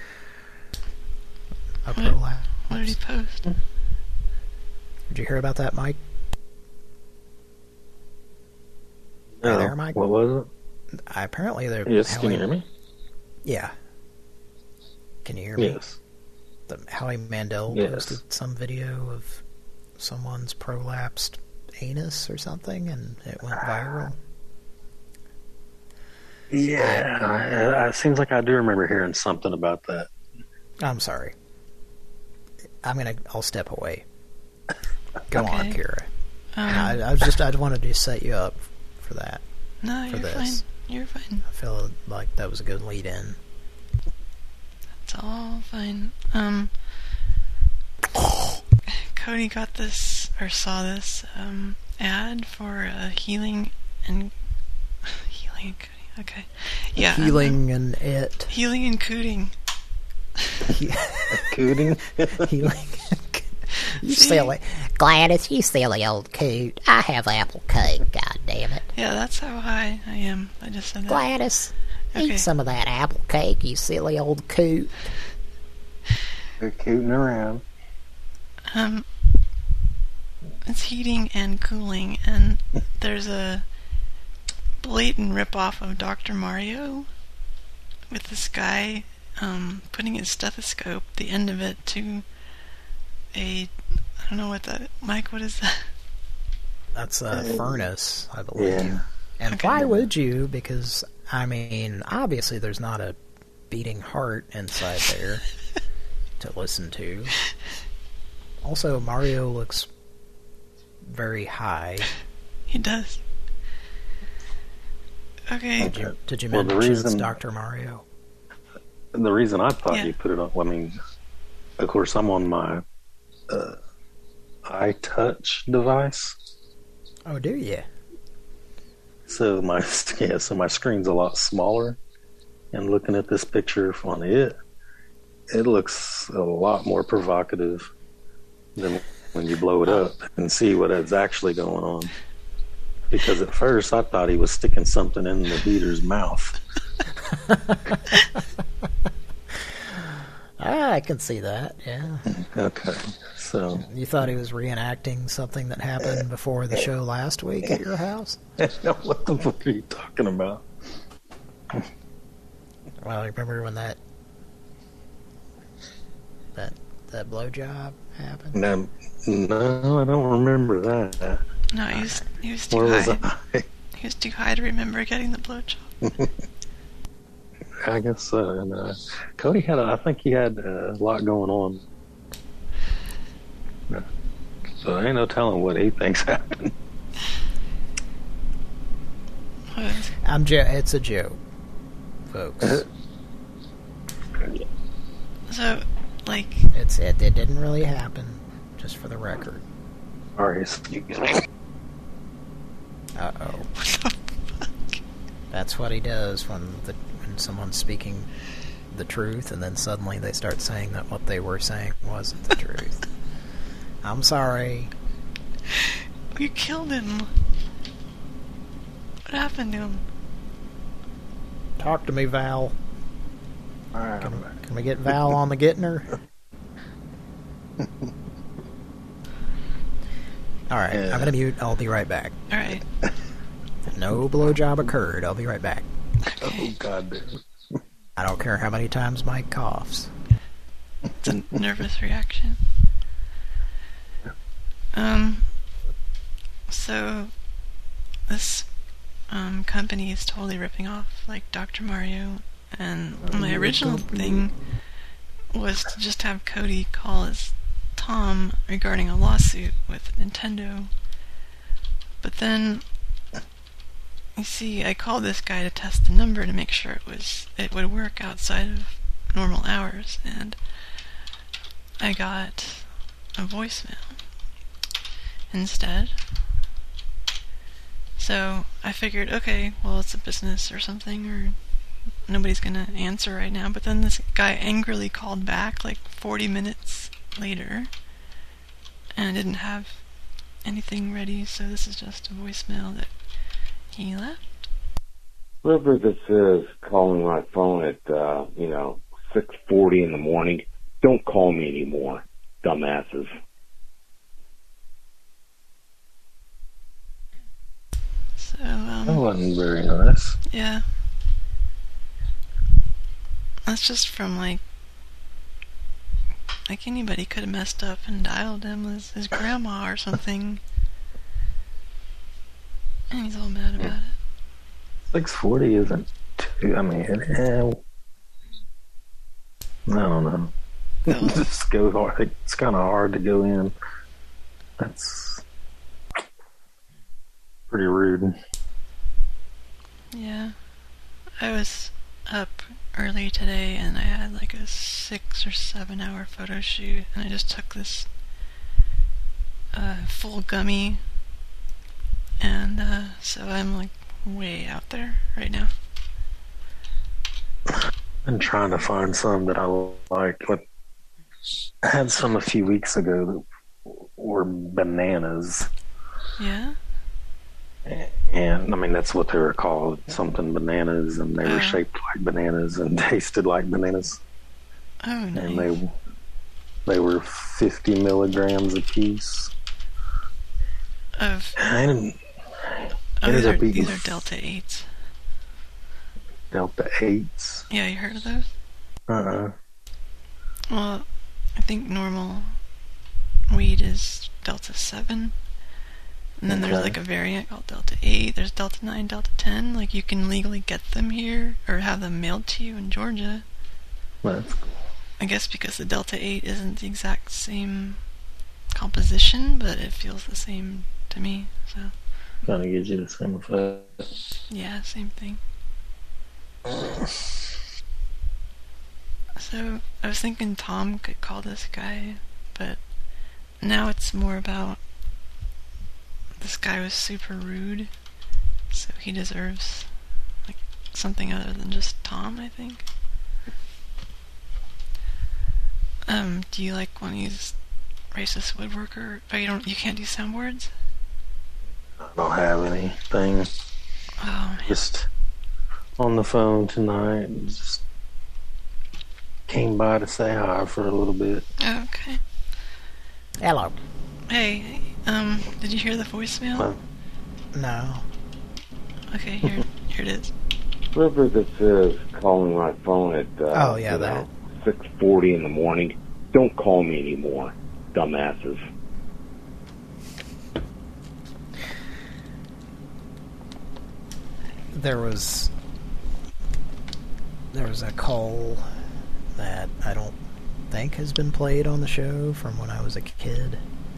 A What, prolapse. what did he post? Did you hear about that, Mike? Are you there, Mike? What was it? I, apparently they're... Yes, Howie, can you hear me? Yeah. Can you hear me? Yes. The, Howie Mandel Yes. posted some video of someone's prolapsed anus or something, and it went viral. Yeah, I, I, it seems like I do remember hearing something about that. I'm sorry. I'm gonna... I'll step away. Go on, Okay. Kira. Um, I, I was just... I wanted to set you up for that. no, for you're this. fine. You're fine. I feel like that was a good lead-in. It's all fine. Um, Cody got this, or saw this, um, ad for uh, healing and... healing and cooting. Okay. Yeah. um, Healing and it. healing and cooting. Cooting? Healing. You See? silly Gladys, you silly old coot. I have apple cake, god damn it. Yeah, that's how high I am. I just said that. Gladys, Okay. eat some of that apple cake, you silly old coot. They're cooting around. Um, it's heating and cooling, and there's a blatant ripoff of Doctor Mario with this guy um, putting his stethoscope, the end of it, to a... I don't know what that... Mike, what is that? That's a furnace, I believe. Yeah. And Okay. why would you? Because, I mean, obviously there's not a beating heart inside there to listen to. Also, Mario looks very high. He does. Okay. Did you, did you Well, the mention it's reason- Doctor Mario? And the reason I thought Yeah. you put it on, I mean, of course, I'm on my uh, iTouch device. Oh, do you? So my yeah, so my screen's a lot smaller, and looking at this picture on it, it looks a lot more provocative than when you blow it up and see what is actually going on. Because at first I thought he was sticking something in the heater's mouth. Ah, I can see that, yeah. Okay, so You thought he was reenacting something that happened before the show last week at your house? what the fuck are you talking about? Well, you remember when that that that blowjob happened? No, no, I don't remember that. No, he was, he was too Where was high. I? He was too high to remember getting the blowjob. I guess so. And uh, Cody had, a, I think he had a lot going on. So ain't no telling what he thinks happened. What? I'm jo- it's a joke, folks. So, like, It's it, it didn't really happen, just for the record. Sorry, excuse me. Uh oh. That's what he does when the when someone's speaking the truth, and then suddenly they start saying that what they were saying wasn't the truth. I'm sorry. you killed him. What happened to him? Talk to me, Val. All right, Can, can we get Val on the getting her? Alright, Yeah. I'm gonna mute. I'll be right back. Alright. No blowjob occurred. I'll be right back. Oh, God damn. I don't care how many times Mike coughs. It's a nervous reaction. Um, so, this um, company is totally ripping off, like, Doctor Mario, and my original thing was to just have Cody call his Tom regarding a lawsuit with Nintendo. But then, you see, I called this guy to test the number to make sure it was it would work outside of normal hours, and I got a voicemail instead. So I figured, okay, well, it's a business or something, or nobody's gonna answer right now. But then this guy angrily called back like forty minutes later and didn't have anything ready, so this is just a voicemail that he left. Whoever this is calling my phone at, uh, you know, six forty in the morning, don't call me anymore, dumbasses. So, um... That wasn't very nice. yeah. That's just from, like... Like, anybody could have messed up and dialed him as his grandma or something. And he's all mad about it. six forty isn't too... I mean, eh, I don't know. No. Just go hard. It's kind of hard to go in. That's pretty rude. Yeah. I was up early today and I had like a six or seven hour photo shoot, and I just took this uh, full gummy, and uh, so I'm like way out there right now. I'm trying to find some that I like. But I had some a few weeks ago that were bananas. Yeah? And, I mean, that's what they were called, something bananas, and they were Oh. shaped like bananas and tasted like bananas. Oh, nice. And they they were fifty milligrams a piece. Of, And oh, ended these are, up eating these are Delta eights. Delta eights. Yeah, you heard of those? Uh-uh. Well, I think normal weed is Delta seven. And then there's Okay. like a variant called Delta eight. There's Delta nine, Delta ten. Like, you can legally get them here or have them mailed to you in Georgia. That's cool. I guess because the Delta eight isn't the exact same composition, but it feels the same to me. So, Kind of gives you the same effect. yeah, same thing. So, I was thinking Tom could call this guy, but now it's more about this guy was super rude, so he deserves like something other than just Tom, I think. Um, do you like want to use racist woodworker? Oh, you don't. You can't do sound words. I don't have anything. Oh man. Just on the phone tonight. And just came by to say hi for a little bit. Oh, okay. Hello. Hey, um, did you hear the voicemail? Well, No. Okay, here, here it is. Whoever this is calling my phone at, uh, Oh, yeah, you that. know, six forty in the morning, don't call me anymore, dumbasses. There was there was a call that I don't think has been played on the show from when I was a kid.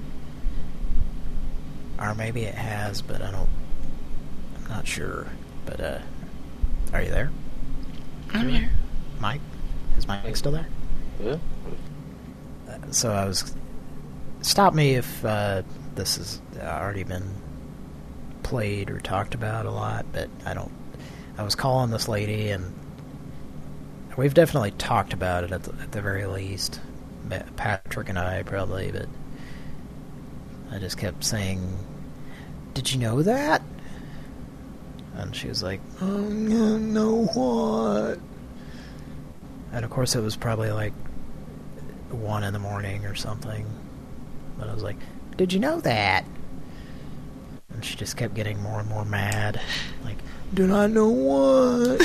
Or maybe it has, but I don't I'm not sure. But uh are you there? I'm here. Mike? Is Mike still there? yeah. Uh, so I was stop me if uh this has already been played or talked about a lot, but I don't I was calling this lady, and we've definitely talked about it at the, at the very least, Patrick and I probably, but I just kept saying, did you know that? And she was like, oh, know what? And of course it was probably like one in the morning or something, but I was like, did you know that? And she just kept getting more and more mad. Like, do not know what?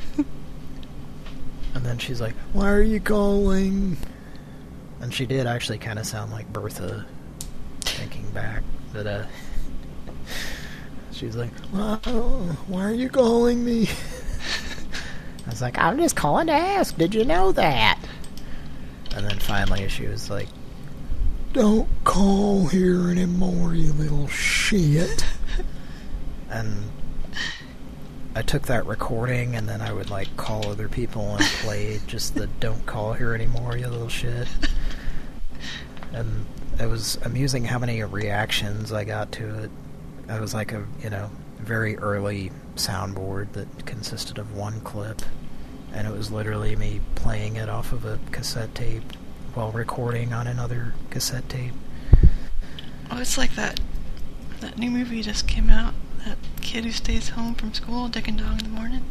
And then she's like, why are you calling? And she did actually kind of sound like Bertha, thinking back. But, uh, she's like, well, why are you calling me? I was like, I'm just calling to ask, did you know that? And then finally she was like, don't call here anymore, you little shit. And I took that recording and then I would like call other people and play just the don't call here anymore, you little shit. And it was amusing how many reactions I got to it. It was like a, you know, very early soundboard that consisted of one clip. And it was literally me playing it off of a cassette tape while recording on another cassette tape. Oh, it's like that that new movie just came out. That kid who stays home from school, Dick and Dog in the Morning.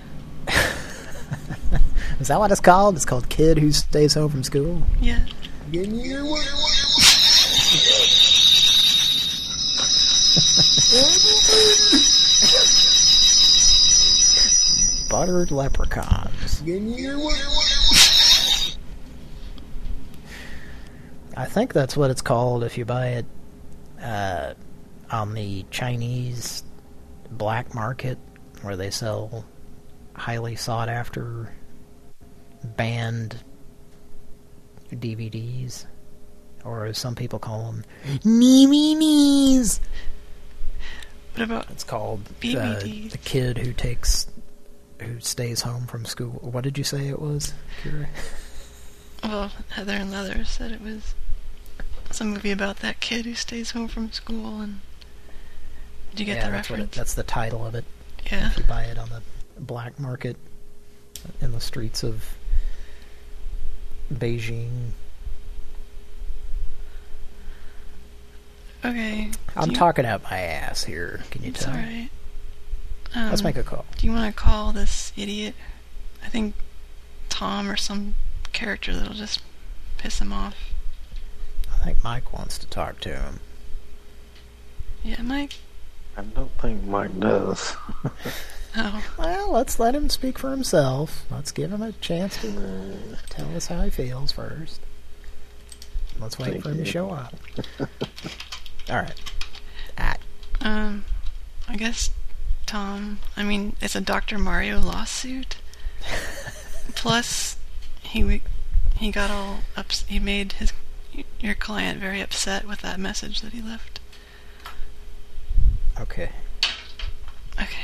Is that what it's called? It's called Kid Who Stays Home from School? Yeah. Give me your word. Buttered leprechauns. Give me your word. I think that's what it's called if you buy it uh, on the Chinese black market, where they sell highly sought after banned D V Ds, or as some people call them, Neeminis. What about it's called B uh, V Ds? The Kid Who Takes Who Stays Home from School. What did you say it was, Kira? Well, Heather and Leather said it was some movie about that kid who stays home from school. And did you get yeah, the that's reference? What it, that's the title of it. Yeah. If you buy it on the black market in the streets of Beijing. Okay. I'm you, talking out my ass here. Can you it's tell? Alright. Um, Let's make a call. Do you want to call this idiot? I think Tom or some character that'll just piss him off. I think Mike wants to talk to him. Yeah, Mike? I don't think Mike does. Oh. Well, let's let him speak for himself. Let's give him a chance to uh, tell us how he feels first. Let's wait Thank for him you. to show up. Alright. Ah. Um, I guess Tom, I mean, it's a Doctor Mario lawsuit. Plus, he he got all ups. He made his your client very upset with that message that he left. Okay. Okay.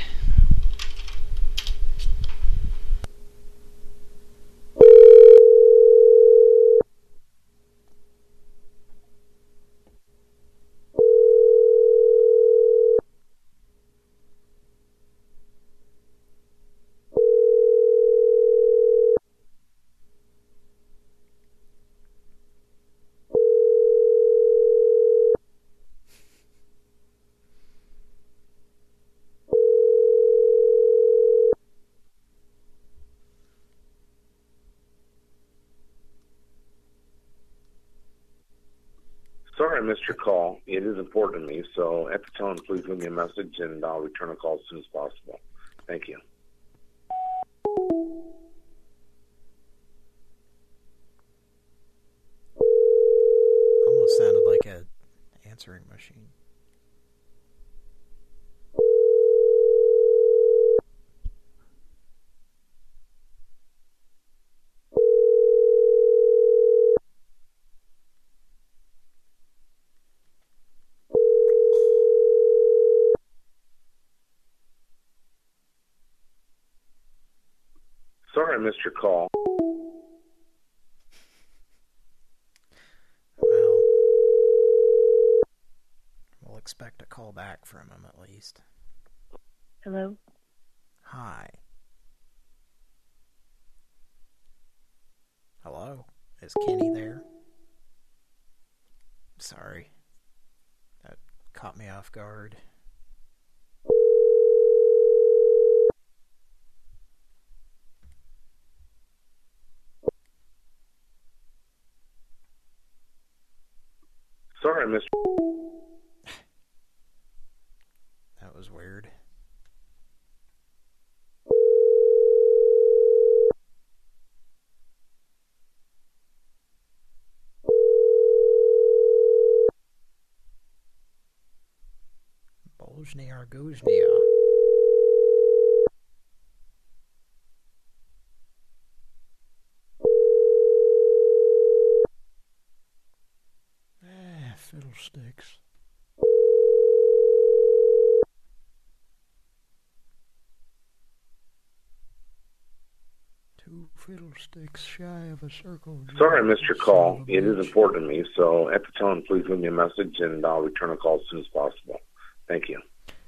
Sorry I missed your call. It is important to me, so at the tone, please leave me a message and I'll return a call as soon as possible. Thank you. Almost sounded like a answering machine. Sorry I missed your call. Well, we'll expect a call back from him at least. Hello? Hi. Hello? Is Kenny there? Sorry. That caught me off guard. Sorry I missed Arguzhny, Arguzhny. Ah, fiddlesticks. Two fiddlesticks shy of a circle. Sorry I missed your call. It is important to me, so at the tone, please leave me a message, and I'll return a call as soon as possible. Thank you.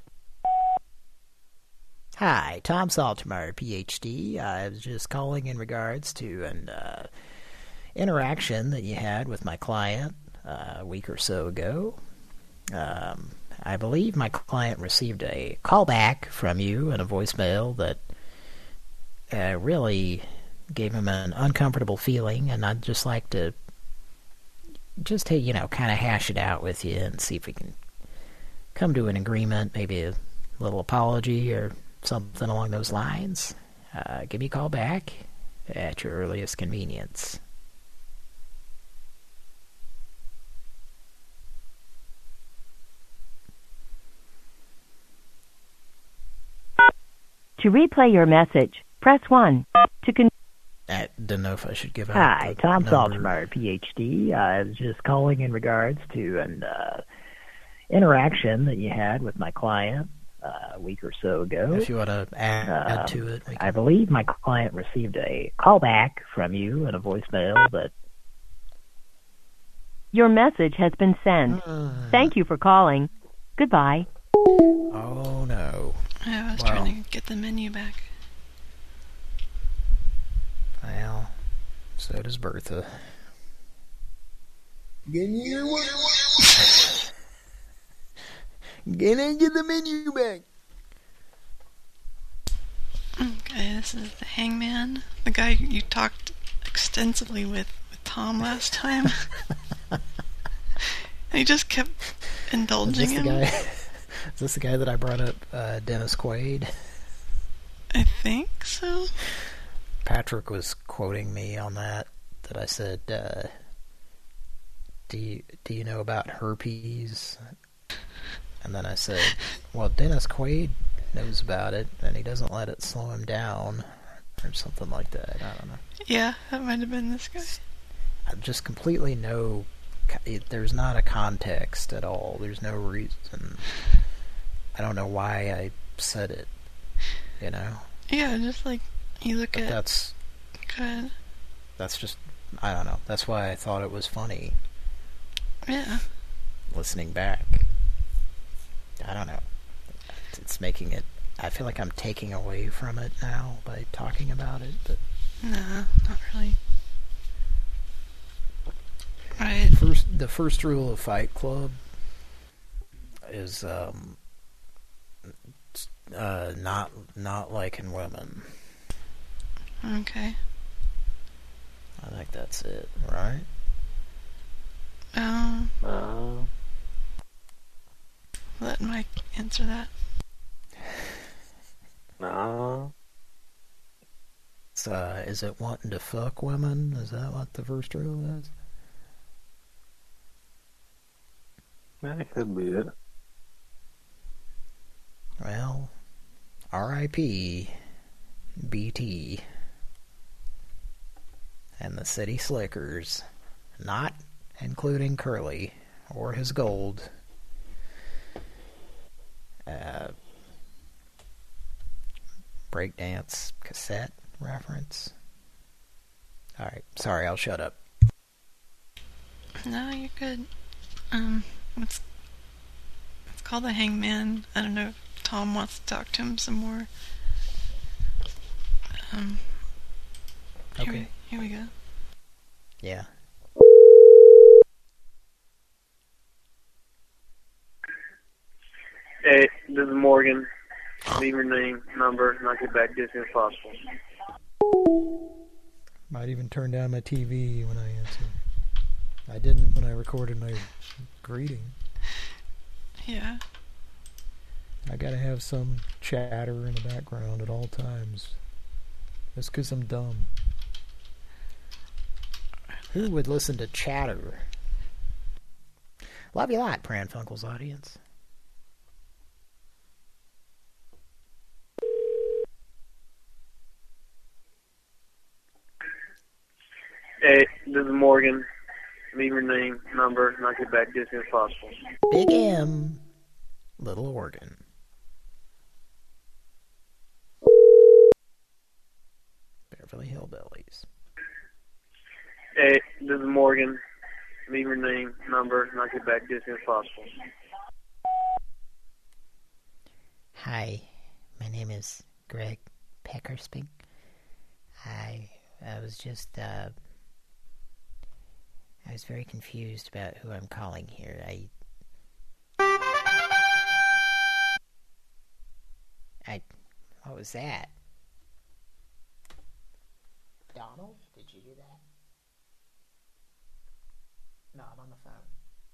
Hi, Tom Saltermeyer, P H D. I was just calling in regards to an uh, interaction that you had with my client uh, a week or so ago. Um, I believe my client received a callback from you and a voicemail that uh, really gave him an uncomfortable feeling, and I'd just like to just, you know, kind of hash it out with you and see if we can come to an agreement, maybe a little apology or something along those lines. Uh, give me a call back at your earliest convenience. To replay your message, press one. To con- I don't know if I should give out Hi, the Tom number. Saltermeyer, P H D. I was just calling in regards to an uh, interaction that you had with my client uh, a week or so ago. If you want to add, add Um, to it. we I believe my client received a callback from you and a voicemail that... Your message has been sent. Thank you for calling. Goodbye. Oh, no. I was Wow. trying to get the menu back. Well, so does Bertha. Get your Get in, get the menu back. Okay, this is the Hangman, the guy you talked extensively with, with Tom last time. And he just kept indulging Is this him. the guy? Is this the guy that I brought up, uh, Dennis Quaid? I think so. Patrick was quoting me on that. That I said, uh, "Do you do you know about herpes?" And then I said, "Well, Dennis Quaid knows about it, and he doesn't let it slow him down, or something like that." I don't know. Yeah, that might have been this guy. I just completely no. There's not a context at all. There's no reason. I don't know why I said it. You know. Yeah, just like you look But at. that's. Good. That's just. I don't know. That's why I thought it was funny. Yeah. Listening back. I don't know. It's making it... I feel like I'm taking away from it now by talking about it, but... No, not really. Right. First, the first rule of Fight Club is um, uh, not not liking women. Okay. I think that's it, right? Um, Uh, let Mike answer that. no. It's, uh, is it wanting to fuck women? Is that what the first rule is? That could be it. Well, R I P B T and the City Slickers, not including Curly or his gold. Uh, breakdance cassette reference. Alright, sorry, I'll shut up. No, you're good. Um, it's it's called the Hangman. I don't know if Tom wants to talk to him some more. Um, here Okay. we, here we go. Yeah. Hey, this is Morgan. Leave your name, number, and I'll get back to you as soon as possible. Might even turn down my T V when I answer. I didn't when I recorded my greeting. Yeah. I gotta have some chatter in the background at all times. That's because I'm dumb. Who would listen to chatter? Love you a lot, Pran Funkel's audience. this is Morgan. Leave your name, number, and I'll get back to you as soon as possible. Big M, Little Organ. Beverly Hillbillies. Hey, this is Morgan. Leave your name, number, and I'll get back to you as soon as possible. Hi, my name is Greg Peckerspink. I I was just uh I was very confused about who I'm calling here. I I what was that? Donald, did you do that? No, I'm on the phone.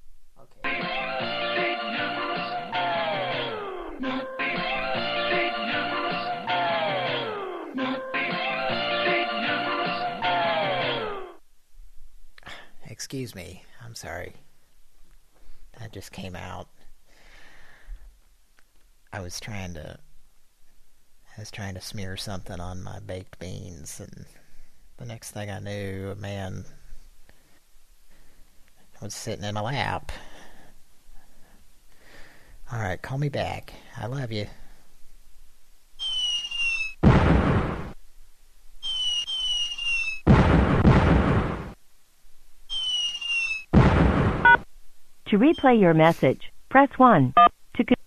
Excuse me, I'm sorry. That just came out. I was trying to I was trying to smear something on my baked beans, and the next thing I knew, a man was sitting in my lap. Alright, call me back. I love you. To replay your message, press one. To con-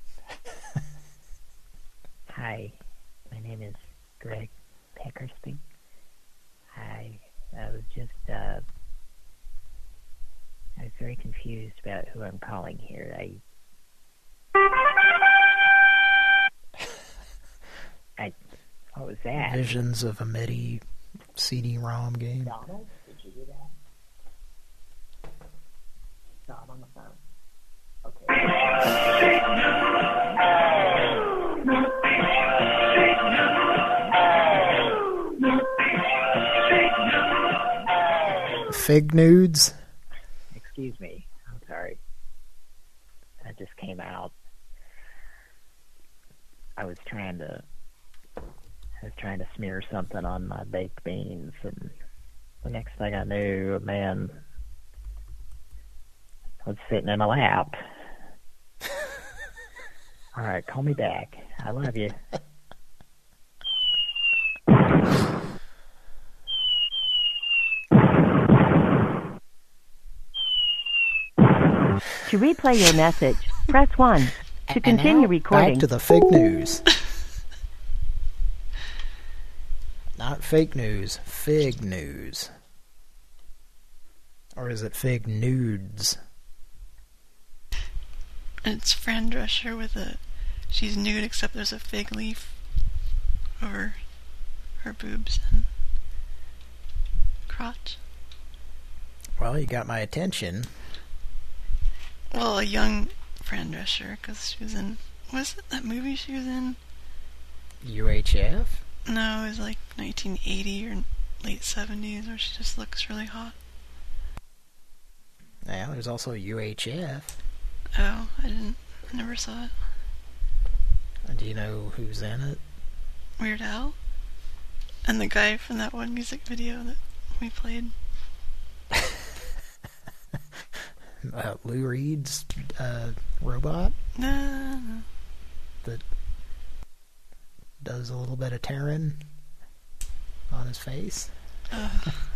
Hi, my name is Greg Peckerspink. Hi, I was just, uh, I was very confused about who I'm calling here. I, I, what was that? Visions of a MIDI C D ROM game. Donald, did you do that? No, I'm on the phone. Fig nudes? Excuse me. I'm sorry. That just came out. I was trying to I was trying to smear something on my baked beans, and the next thing I knew, a man was sitting in my lap. All right, call me back. I love you. To replay your message, press one. To continue recording. Back to the fake news. Not fake news, fig news. Or is it fig nudes? It's Fran Drescher with a... She's nude except there's a fig leaf over her boobs and crotch. Well, you got my attention. Well, a young Fran Drescher, because she was in... What was it, that movie she was in? U H F? No, it was like nineteen eighty or late seventies, where she just looks really hot. Yeah, there's also U H F. Oh, I didn't... I never saw it. Do you know who's in it? Weird Al? And the guy from that one music video that we played. uh, Lou Reed's uh, robot? No, no. That does a little bit of tearing on his face. Uh.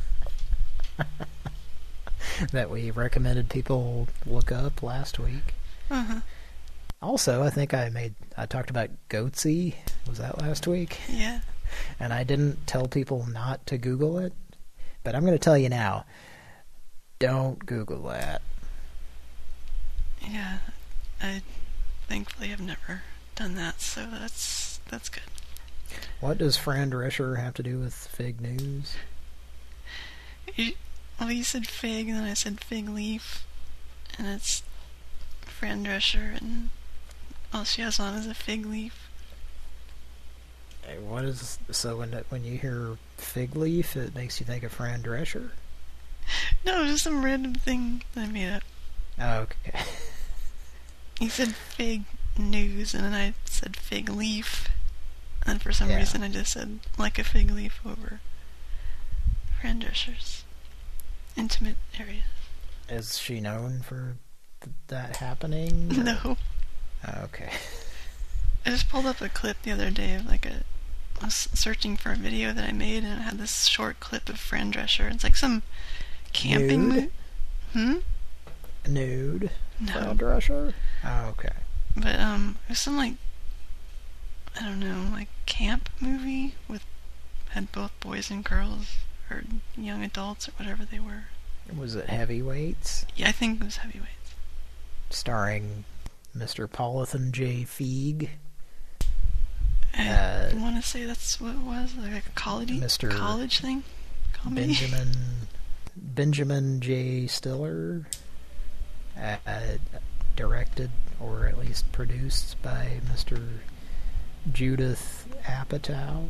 That we recommended people look up last week. Uh-huh. Also, I think I made I talked about Goatsy. Was that last week? Yeah. And I didn't tell people not to Google it, but I'm going to tell you now. Don't Google that. Yeah, I thankfully have never done that, so that's that's good. What does Fran Drescher have to do with fig news? You, well, you said fig, and then I said fig leaf, and it's Fran Drescher, and all she has on is a fig leaf. Hey, what is so when when you hear fig leaf, it makes you think of Fran Drescher? No, just some random thing that I made up. Oh, okay. You said fig news, and then I said fig leaf, and then for some Yeah. reason I just said like a fig leaf over Fran Drescher's. intimate areas. Is she known for th that happening? No. Oh, okay. I just pulled up a clip the other day of like a... I was searching for a video that I made, and it had this short clip of Fran Drescher. It's like some camping... Nude? Hmm? Nude? No. Fran Drescher? Oh, okay. But, um, it was some, like... I don't know, like, camp movie with... had both boys and girls, or young adults, or whatever they were. Was it Heavyweights? Yeah, I think it was Heavyweights. Starring Mister Paulithan J. Feig. I Uh, want to say that's what it was, like a college, Mister college thing? Comedy? Benjamin Benjamin J. Stiller. Uh, directed, or at least produced, by Mister Judith Apatow.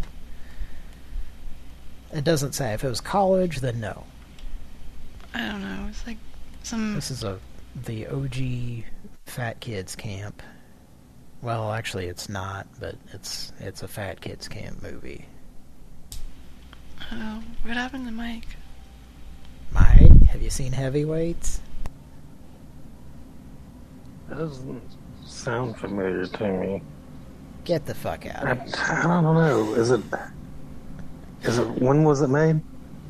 It doesn't say. If it was college, then no. I don't know, it's like some... This is a the O G Fat Kids Camp. Well, actually it's not, but it's it's a Fat Kids Camp movie. Oh, what happened to Mike? Mike, have you seen Heavyweights? That doesn't sound familiar to me. Get the fuck out I, of here. I don't know. Is it... Is it... When was it made?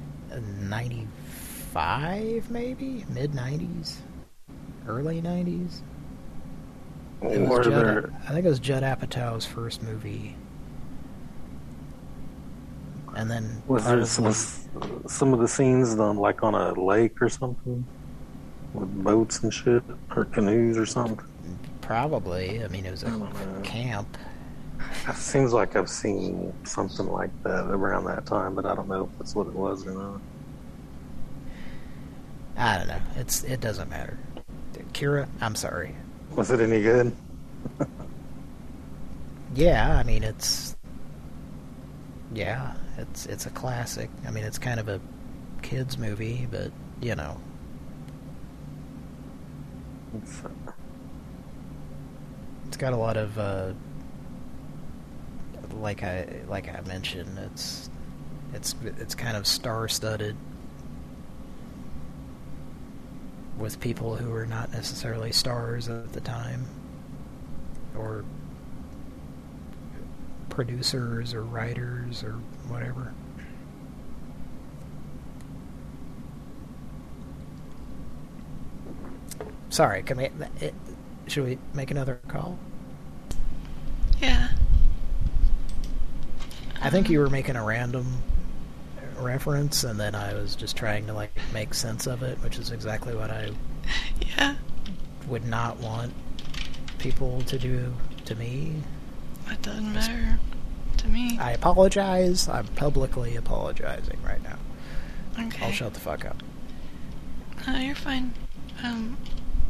ninety-five, maybe? mid nineties? Early nineties? It was Were Judd, there... I think it was Judd Apatow's first movie. And then... Was there some, some of the scenes done like on a lake or something? With boats and shit? Or canoes or something? Probably. I mean, it was a uh, camp. It seems like I've seen something like that around that time, but I don't know if that's what it was or not. I don't know. It's It doesn't matter. Kira, I'm sorry. Was it any good? Yeah, I mean, it's... Yeah, it's it's a classic. I mean, it's kind of a kids movie, but, you know. It's, uh, it's got a lot of, uh... Like I like I mentioned, it's it's it's kind of star-studded with people who are not necessarily stars at the time, or producers or writers or whatever. Sorry, can we? It, should we make another call? Yeah. I think you were making a random reference, and then I was just trying to like make sense of it, which is exactly what I yeah. would not want people to do to me. It doesn't matter to me. I apologize. I'm publicly apologizing right now. Okay. I'll shut the fuck up. Uh, you're fine. Um...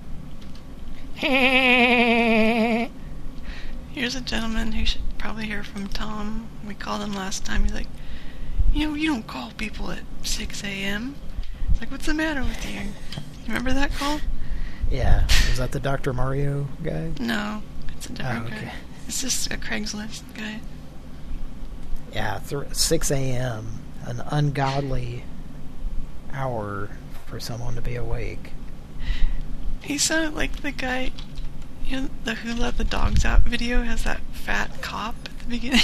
Here's a gentleman who should probably hear from Tom. We called him last time. He's like, you know, you don't call people at six a m It's like, what's the matter with you? You remember that call? Yeah. Is that the Doctor Mario guy? No, it's a different oh, okay. guy. It's just a Craigslist guy. Yeah, th six a m An ungodly hour for someone to be awake. He sounded like the guy... You know, the Who Let the Dogs Out video has that fat cop at the beginning?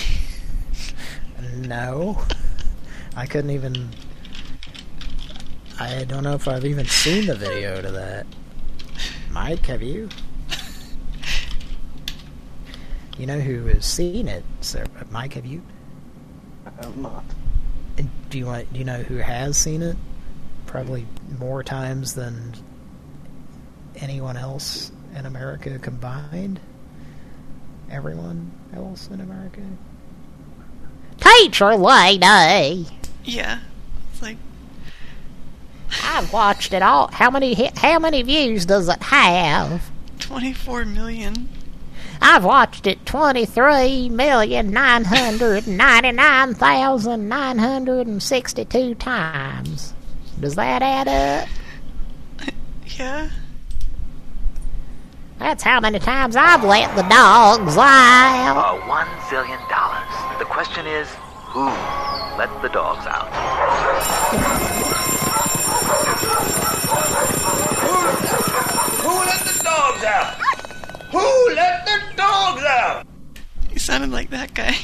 No. I couldn't even... I don't know if I've even seen the video to that. Mike, have you? You know who has seen it, sir? Mike, have you? I have not. And do you want? Do you know who has seen it? Probably more times than anyone else in America combined. Everyone else in America. Teacher lady. Yeah, it's like I've watched it all. How many? How many views does it have? twenty-four million. I've watched it twenty-three million nine hundred ninety-nine thousand nine hundred sixty-two times. Does that add up? Yeah. That's how many times I've let the dogs out. Uh, one zillion dollars. The question is, who let the dogs out? dogs out? Who let the dogs out? You sounded like that guy.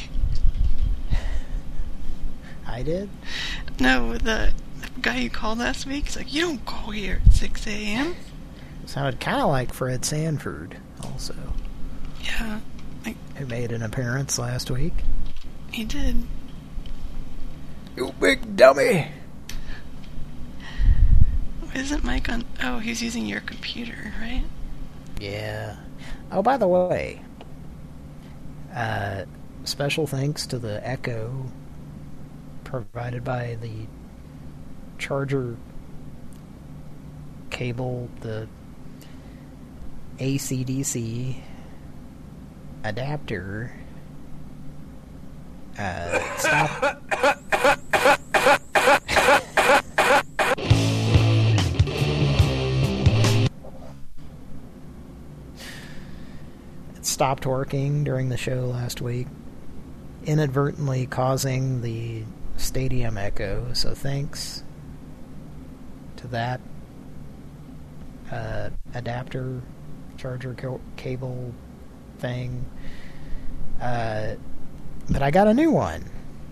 I did? No, the, the guy you called last week. He's like, you don't call here at six a.m. Sounded kind of like Fred Sanford, also. Yeah. Like, who made an appearance last week. He did. You big dummy. Isn't Mike on... Oh, he's using your computer, right? Yeah. Oh, by the way, uh, special thanks to the Echo provided by the charger cable, the A C D C adapter. Uh, stop. It stopped working during the show last week, inadvertently causing the Stadium Echo, so thanks to that uh, adapter charger co- cable thing. Uh, but I got a new one.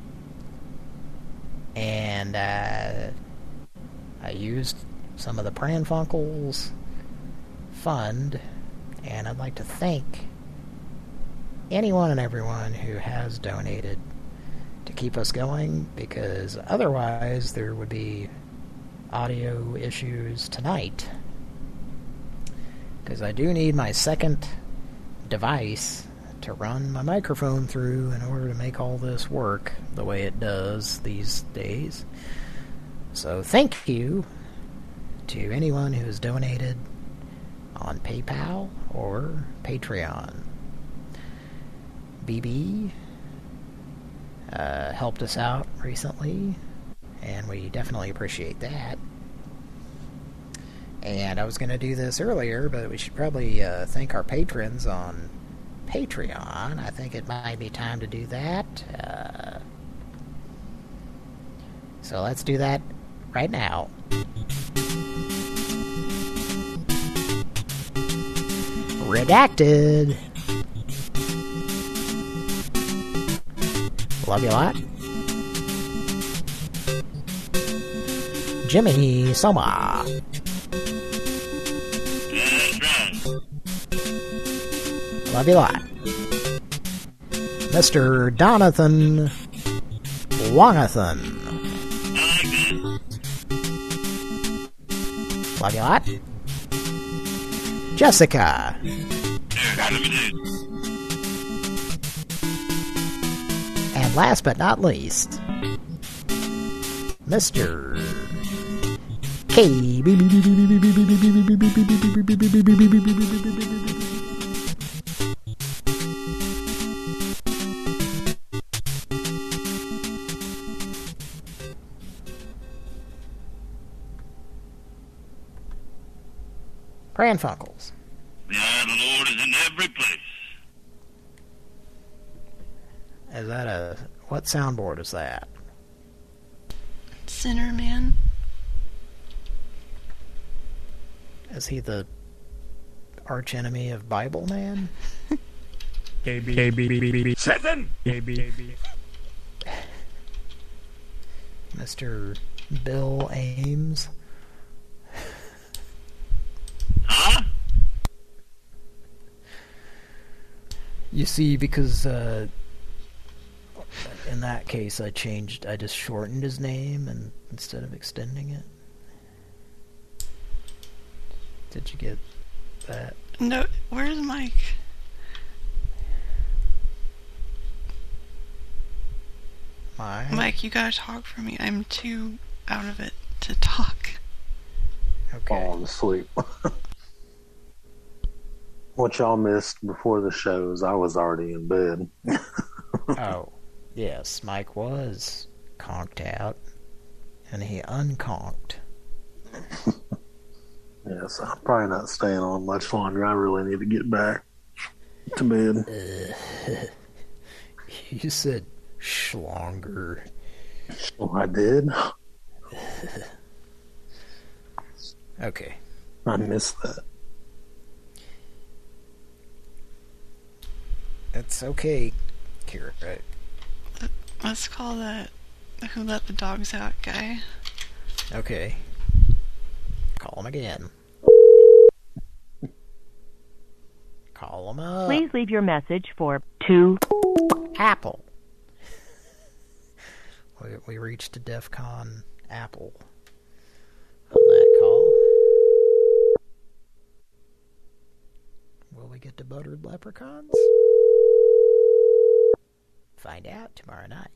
And uh, I used some of the Pran Funkels fund, and I'd like to thank anyone and everyone who has donated to keep us going, because otherwise there would be audio issues tonight. Because I do need my second device to run my microphone through in order to make all this work the way it does these days. So thank you to anyone who has donated on PayPal or Patreon. B B uh, helped us out recently, and we definitely appreciate that. And I was going to do this earlier, but we should probably uh, thank our patrons on Patreon. I think it might be time to do that. Uh, so let's do that right now. Redacted. Love you a lot. Jimmy Soma. Love you a lot. Mister Donathan Wongathan. Love you a lot. Jessica. And last but not least, Mister K. Pran Funkels. The eye of the Lord is in every place. Is that a... What soundboard is that? Sinner Man. Is he the archenemy of Bible Man? K B K B B B B Satan! K B K B Mister Bill Ames. Huh? You see, because uh, in that case I changed, I just shortened his name and instead of extending it. Did you get that? No, where's Mike? Mike? Mike, you gotta talk for me. I'm too out of it to talk. Okay. Falling asleep. What y'all missed before the shows, I was already in bed. Oh, yes, Mike was conked out, and he unconked. Yes, I'm probably not staying on much longer. I really need to get back to bed. Uh, you said schlonger. Oh, I did? Okay. I missed that. It's okay, Kira. Let's call that Who Let the Dogs Out guy. Okay. Call him again. Call him up. Please leave your message for two Apple. We, we reached DEFCON Apple on that call. Will we get to buttered leprechauns? Find out tomorrow night.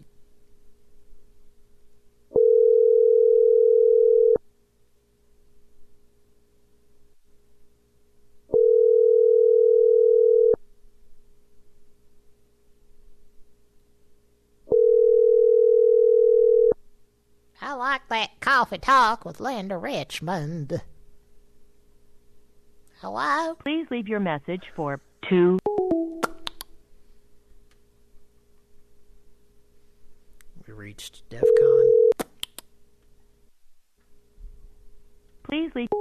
I like that coffee talk with Linda Richmond. Hello? Please leave your message for two. We reached DEFCON. Please leave.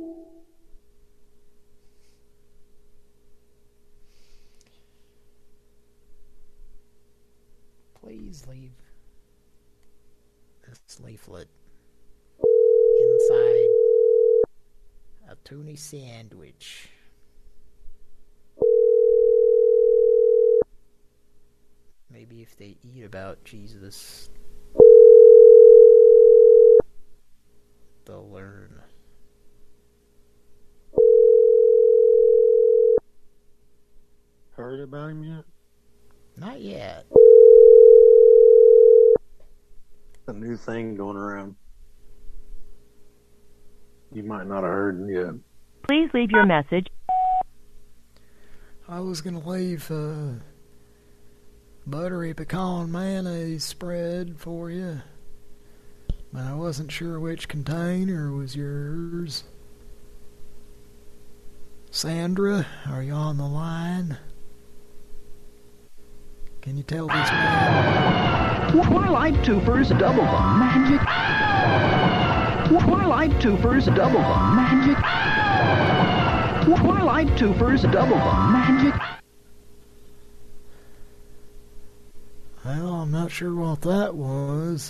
Please leave this leaflet inside a tuna sandwich. Maybe if they eat about Jesus, they'll learn. Heard about him yet? Not yet. A new thing going around. You might not have heard yet. Please leave your message. I was gonna leave uh, buttery pecan mayonnaise spread for you, but I wasn't sure which container was yours. Sandra, are you on the line? Can you tell this man? Twilight Twofers Double the Magic. Twilight Twofers Double the Magic. Twilight Twofers Double the Magic. Well, I'm not sure what that was.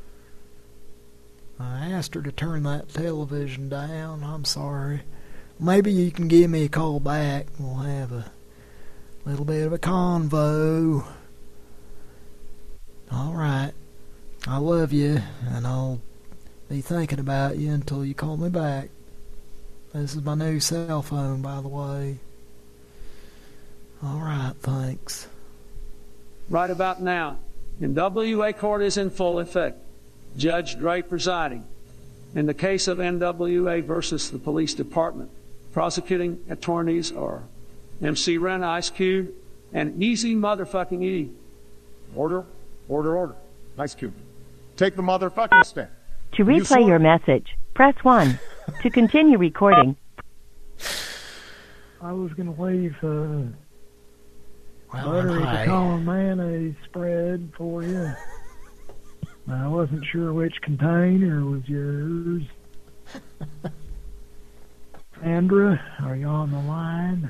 I asked her to turn that television down. I'm sorry. Maybe you can give me a call back. We'll have a little bit of a convo. Alright. I love you, and I'll be thinking about you until you call me back. This is my new cell phone, by the way. Alright, thanks. Right about now, in W A court is in full effect. Judge Dre presiding. In the case of N W A versus the police department, prosecuting attorneys are M C Ren, Ice Cube, and Easy Motherfucking E. Order, order, order. Ice Cube. Take the motherfucking stand. To replay you your message, press one. To continue recording. I was going to leave uh, well, buttery hi. pecan mayonnaise spread for you. I wasn't sure which container was yours. Sandra, are you on the line?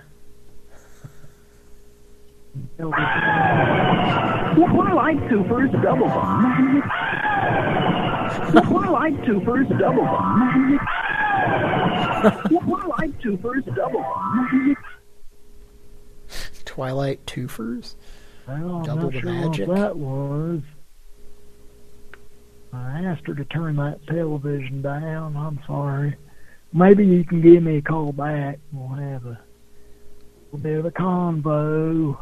Twilight Twofers Double the Magic. Twilight Twofers Double the Magic. Twilight Twofers Double the Magic. Twilight Twofers? Well, I'm Double not the sure magic? what that was. I asked her to turn that television down. I'm sorry. Maybe you can give me a call back. We'll have a little bit of a convo.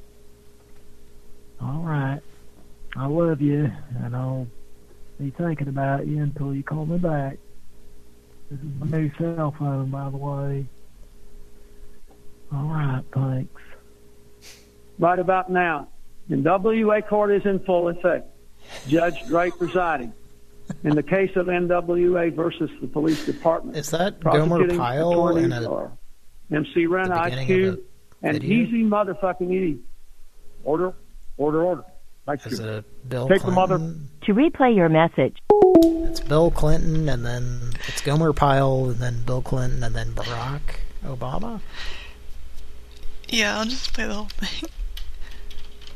All right. I love you, and I'll be thinking about you until you call me back. This is my new cell phone, by the way. All right, thanks. Right about now, in W A court is in full effect. Judge Dre presiding. In the case of N W A versus the police department, is that Gomer Pyle in a, are M C Ren, Ice Cube, and video? Easy Motherfucking E. Order, order, order. Ice Is Cube. it Bill Take Clinton? the mother. To replay your message. It's Bill Clinton, and then it's Gomer Pyle, and then Bill Clinton, and then Barack Obama? Yeah, I'll just play the whole thing.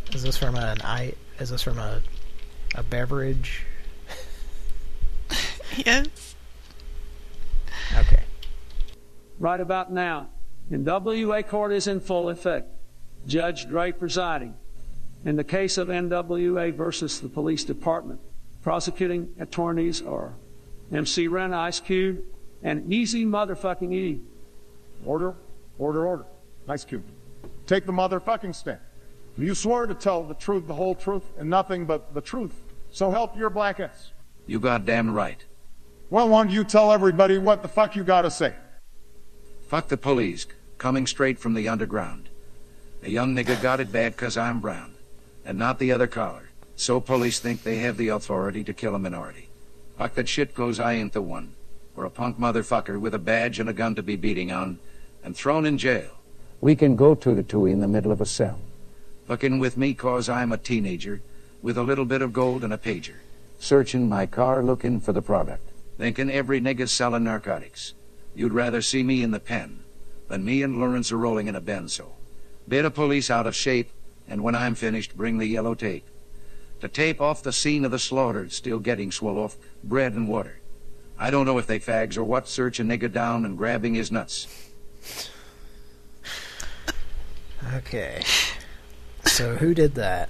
Is this from an I? Is this from a a beverage? Yes. Okay. Right about now, in W A court is in full effect. Judge Dre presiding. In the case of N W A versus the police department, prosecuting attorneys are M C Ren, Ice Cube, and Easy Motherfucking E. Order, order, order. Nice cube. Take the motherfucking stand. You swore to tell the truth, the whole truth, and nothing but the truth. So help your black ass. You goddamn right. Well, why don't you tell everybody what the fuck you gotta say? Fuck the police, coming straight from the underground. A young nigga got it bad 'cause I'm brown, and not the other color. So police think they have the authority to kill a minority. Fuck that shit goes, I ain't the one. Or a punk motherfucker with a badge and a gun to be beating on, and thrown in jail. We can go two-to-two in the middle of a cell. Fucking with me 'cause I'm a teenager, with a little bit of gold and a pager. Searching my car looking for the product. Thinking every nigga's selling narcotics. You'd rather see me in the pen than me and Lawrence are rolling in a benzo. Bit of police out of shape, and when I'm finished, bring the yellow tape. To tape off the scene of the slaughter, still getting swole off bread and water. I don't know if they fags or what, search a nigga down and grabbing his nuts. Okay. So who did that?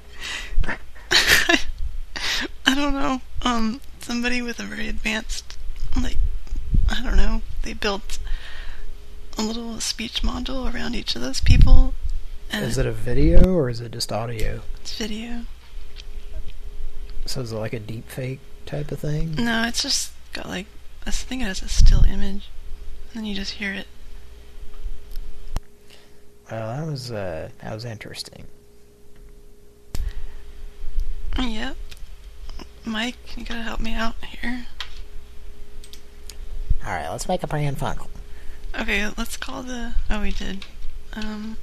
I don't know. Um, somebody with a very advanced, like, I don't know, they built a little speech module around each of those people. And Is it a video or is it just audio? It's video. So is it like a deep fake type of thing? No, it's just got like, I think it has a still image, and then you just hear it. Well, that was, uh, that was interesting. Yep. Mike, you gotta help me out here. Alright, let's make a Pran Funkel. Okay, let's call the... Oh, we did. Um...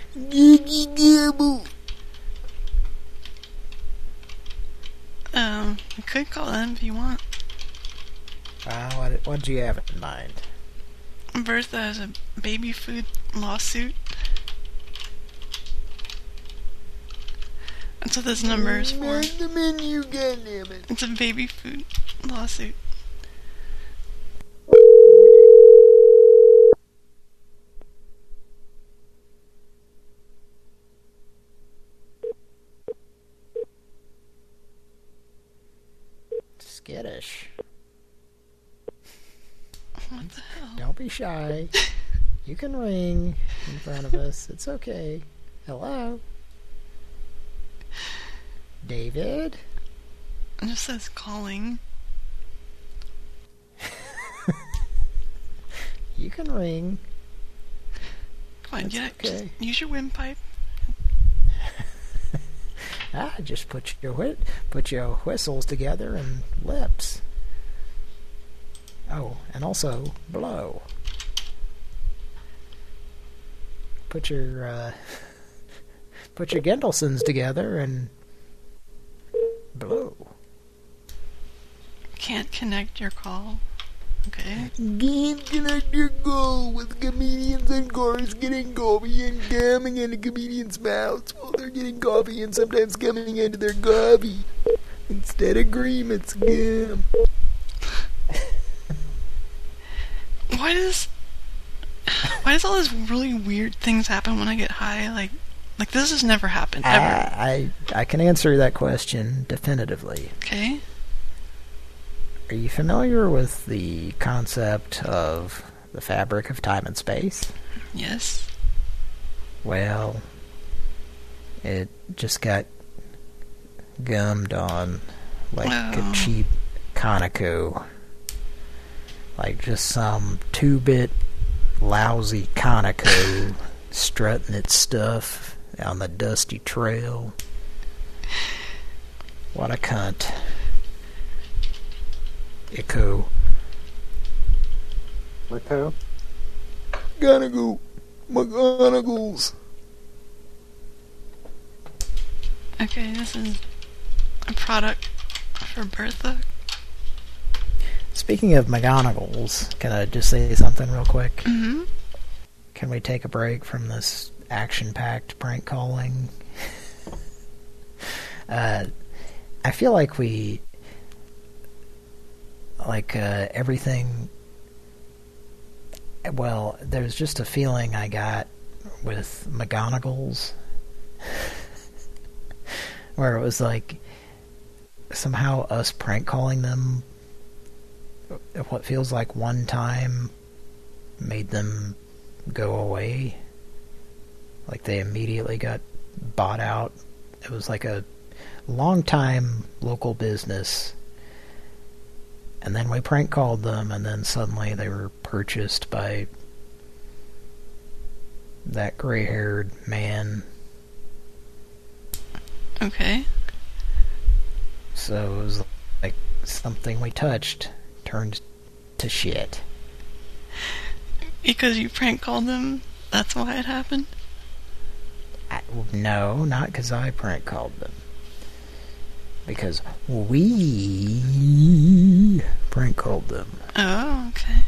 Um, you could call them if you want. Uh, what what do you have in mind? Bertha has a baby food lawsuit. That's what this number is for. The menu, goddammit. It's a baby food lawsuit. Skittish. What the hell? Don't be shy. You can ring in front of us. It's okay. Hello? David? It just says calling. You can ring. Come on, That's get it. okay. Just use your windpipe. Ah, just put your whi put your whistles together and lips. Oh, and also blow. Put your uh, put your Gendelsons together and blow. Can't connect your call. Okay. Can't connect your call with comedians and cars getting coffee and coming into comedians' mouths while they're getting coffee and sometimes coming into their coffee. Instead of cream, it's gum. Why does why does all these really weird things happen when I get high? Like, like this has never happened ever. I, I I can answer that question definitively. Okay. Are you familiar with the concept of the fabric of time and space? Yes. Well, it just got gummed on like oh. a cheap Conoco. Like just some two-bit lousy Conoco strutting its stuff on the dusty trail. What a cunt. Echo. Echo? Gotta go. McGonagals. Okay, this is a product for Bertha. Speaking of McGonagals, can I just say something real quick? Mm-hmm. Can we take a break from this action-packed prank calling? Uh, I feel like we, like uh, everything. Well, there's just a feeling I got with McGonagall's, where it was like somehow us prank calling them, what feels like one time, made them go away. Like they immediately got bought out. It was like a long-time local business, and then we prank called them, and then suddenly they were purchased by that gray-haired man. Okay. So it was like something we touched turned to shit. Because you prank called them? That's why it happened? I, no, not because I prank called them. Because we prank called them. Oh, okay.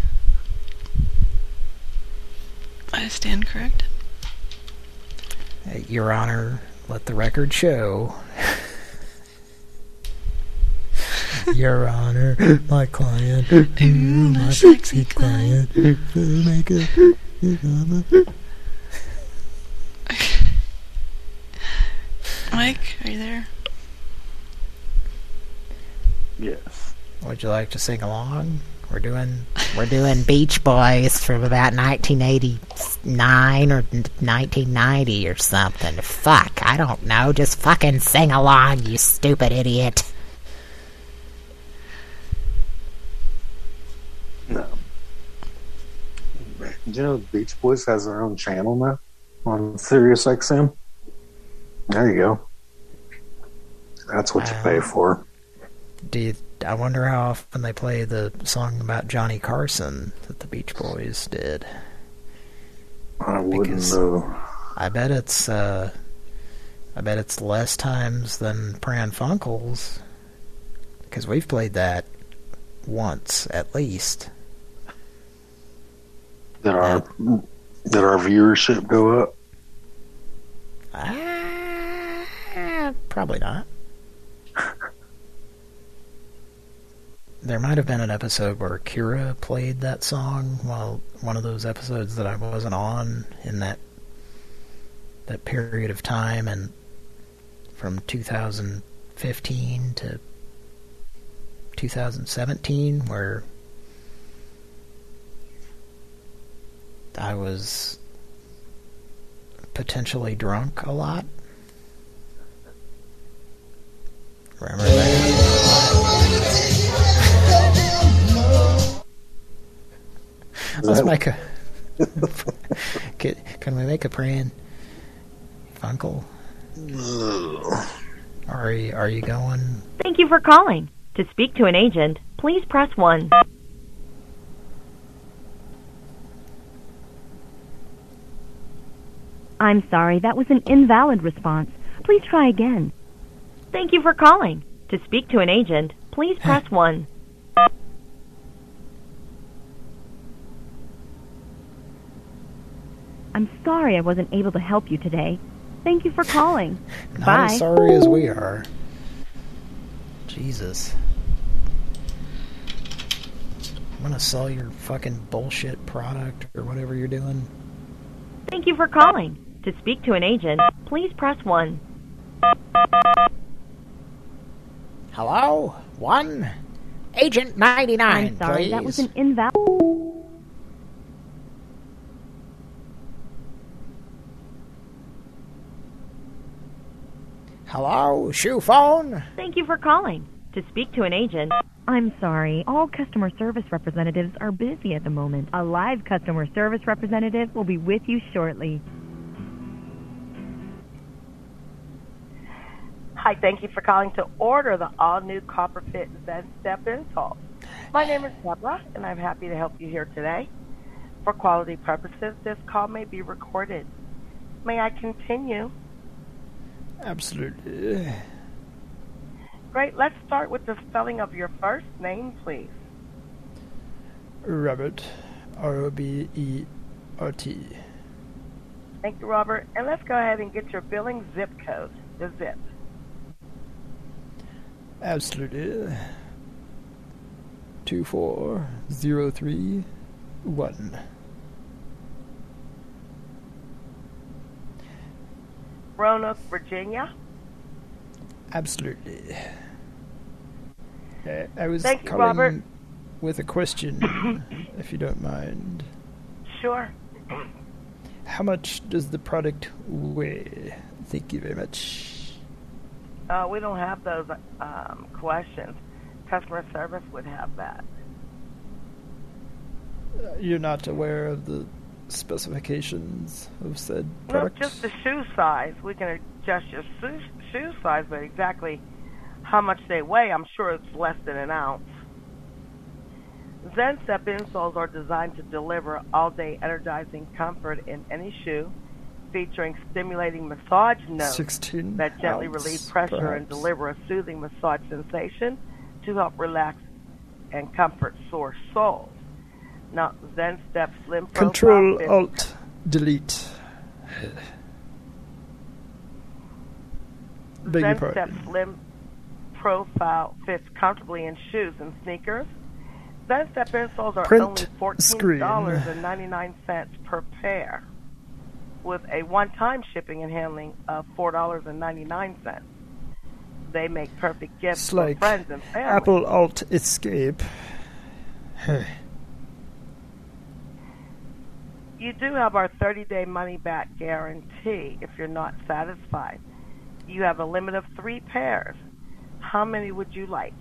I stand corrected. Your Honor, let the record show. Your Honor, my client, Ooh, my sexy client. Make a, Mike, are you there? Yes. Would you like to sing along? We're doing we're doing Beach Boys from about nineteen eighty-nine or nineteen ninety or something. Fuck, I don't know. Just fucking sing along, you stupid idiot. No. Do you know Beach Boys has their own channel now on Sirius X M? There you go. That's what you uh, pay for. Do you, I wonder how often they play the song about Johnny Carson that the Beach Boys did. I wouldn't because know. I bet it's uh, I bet it's less times than Pran Funkels, because we've played that once at least. Did our did our viewership go up? Uh, probably not. There might have been an episode where Kira played that song, well, one of those episodes that I wasn't on in that that period of time, and from two thousand fifteen to two thousand seventeen, where I was potentially drunk a lot. Remember that? Let's make a... can, can we make a Pran Funkel? Are you, are you going? Thank you for calling. To speak to an agent, please press one. I'm sorry, that was an invalid response. Please try again. Thank you for calling. To speak to an agent, please press one. I'm sorry I wasn't able to help you today. Thank you for calling. Not Bye. as sorry as we are. Jesus. I'm gonna sell your fucking bullshit product or whatever you're doing. Thank you for calling. To speak to an agent, please press one. Hello? One? Agent ninety-nine, I'm sorry, please. that was an invalid... Hello? Shoe phone? Thank you for calling. To speak to an agent... I'm sorry, all customer service representatives are busy at the moment. A live customer service representative will be with you shortly. Hi, thank you for calling to order the all-new Copperfit Zen Step install. My name is Deborah, and I'm happy to help you here today. For quality purposes, this call may be recorded. May I continue? Absolutely. Great. Let's start with the spelling of your first name, please. Robert. R O B E R T. Thank you, Robert. And let's go ahead and get your billing zip code, the zip. Absolutely. Two four zero three one. Roanoke, Virginia. Absolutely. Uh, I was Thank you, calling Robert. with a question, if you don't mind. Sure. How much does the product weigh? Thank you very much. Uh, we don't have those um, questions. Customer service would have that. Uh, you're not aware of the specifications of said No, product? just the shoe size. We can adjust your shoe, shoe size, but exactly how much they weigh, I'm sure it's less than an ounce. ZenStep insoles are designed to deliver all-day energizing comfort in any shoe, featuring stimulating massage notes sixteen that gently ounce, relieve pressure perhaps. and deliver a soothing massage sensation to help relax and comfort sore soles. Now, ZenStep Slim Profile Control fits- Alt Delete. Beg your pardon. ZenStep Slim Profile fits comfortably in shoes and sneakers. ZenStep insoles are Print only fourteen screen. dollars and ninety-nine cents per pair, with a one-time shipping and handling of four dollars and ninety-nine cents. They make perfect gifts It's for like friends and family. Apple Alt Escape. You do have our thirty-day money-back guarantee if you're not satisfied. You have a limit of three pairs. How many would you like?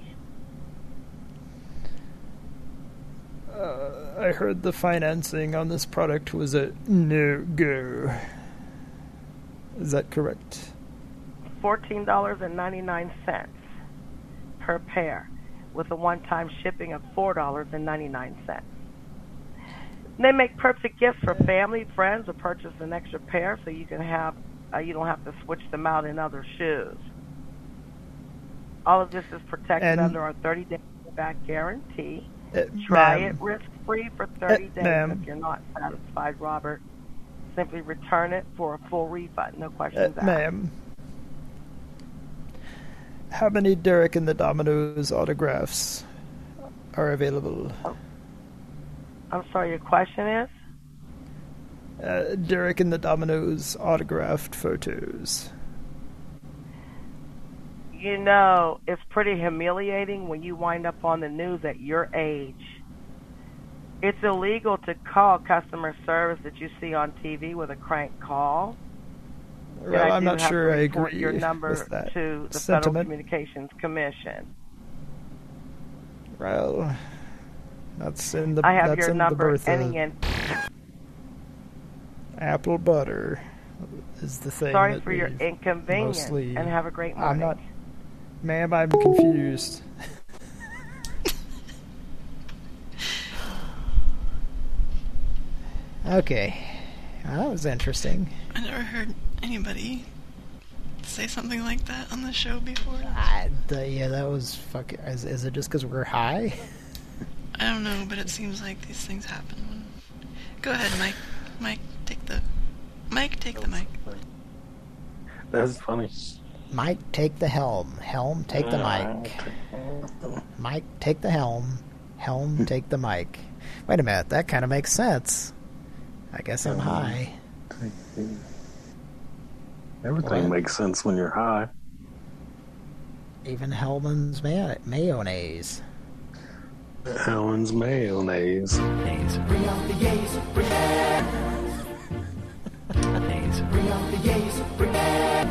Uh, I heard the financing on this product was a no-go. Is that correct? fourteen dollars and ninety-nine cents per pair, with a one-time shipping of four dollars and ninety-nine cents. They make perfect gifts for family, friends, or purchase an extra pair so you can have uh, you don't have to switch them out in other shoes. All of this is protected And- under our thirty-day back guarantee. Uh, Try ma'am. it risk-free for thirty Uh, days. ma'am. If you're not satisfied, Robert, simply return it for a full refund. No Uh, questions asked. ma'am. How many Derek and the Dominoes autographs are available? I'm sorry, your question is? Uh, Derek and the Dominoes autographed photos. You know, it's pretty humiliating when you wind up on the news at your age. It's illegal to call customer service that you see on T V with a crank call. And Well, I I'm do not have sure to I report agree your number with that to the Federal sentiment. Communications Commission. Well, that's in the I have that's your in the number birth ending of in. apple butter is the thing. Sorry that for your we've inconvenience, mostly- and have a great morning. I'm not, ma'am. I'm confused. Okay, well, that was interesting. I never heard anybody say something like that on the show before. I, the, yeah, that was fucking. Is, is it just because we're high? I don't know, but it seems like these things happen. When... Go ahead, Mike. Mike, take the... Mike, take the mic. That's funny. Mike, take the helm. Helm, take the mic. Mike, take the helm. Helm, take the mic. Wait a minute, that kind of makes sense. I guess I'm high. Everything What? makes sense when you're high. Even Hellman's may- mayonnaise. Helen's mayonnaise. Bring out the A's, bring it. Bring out the A's, bring it.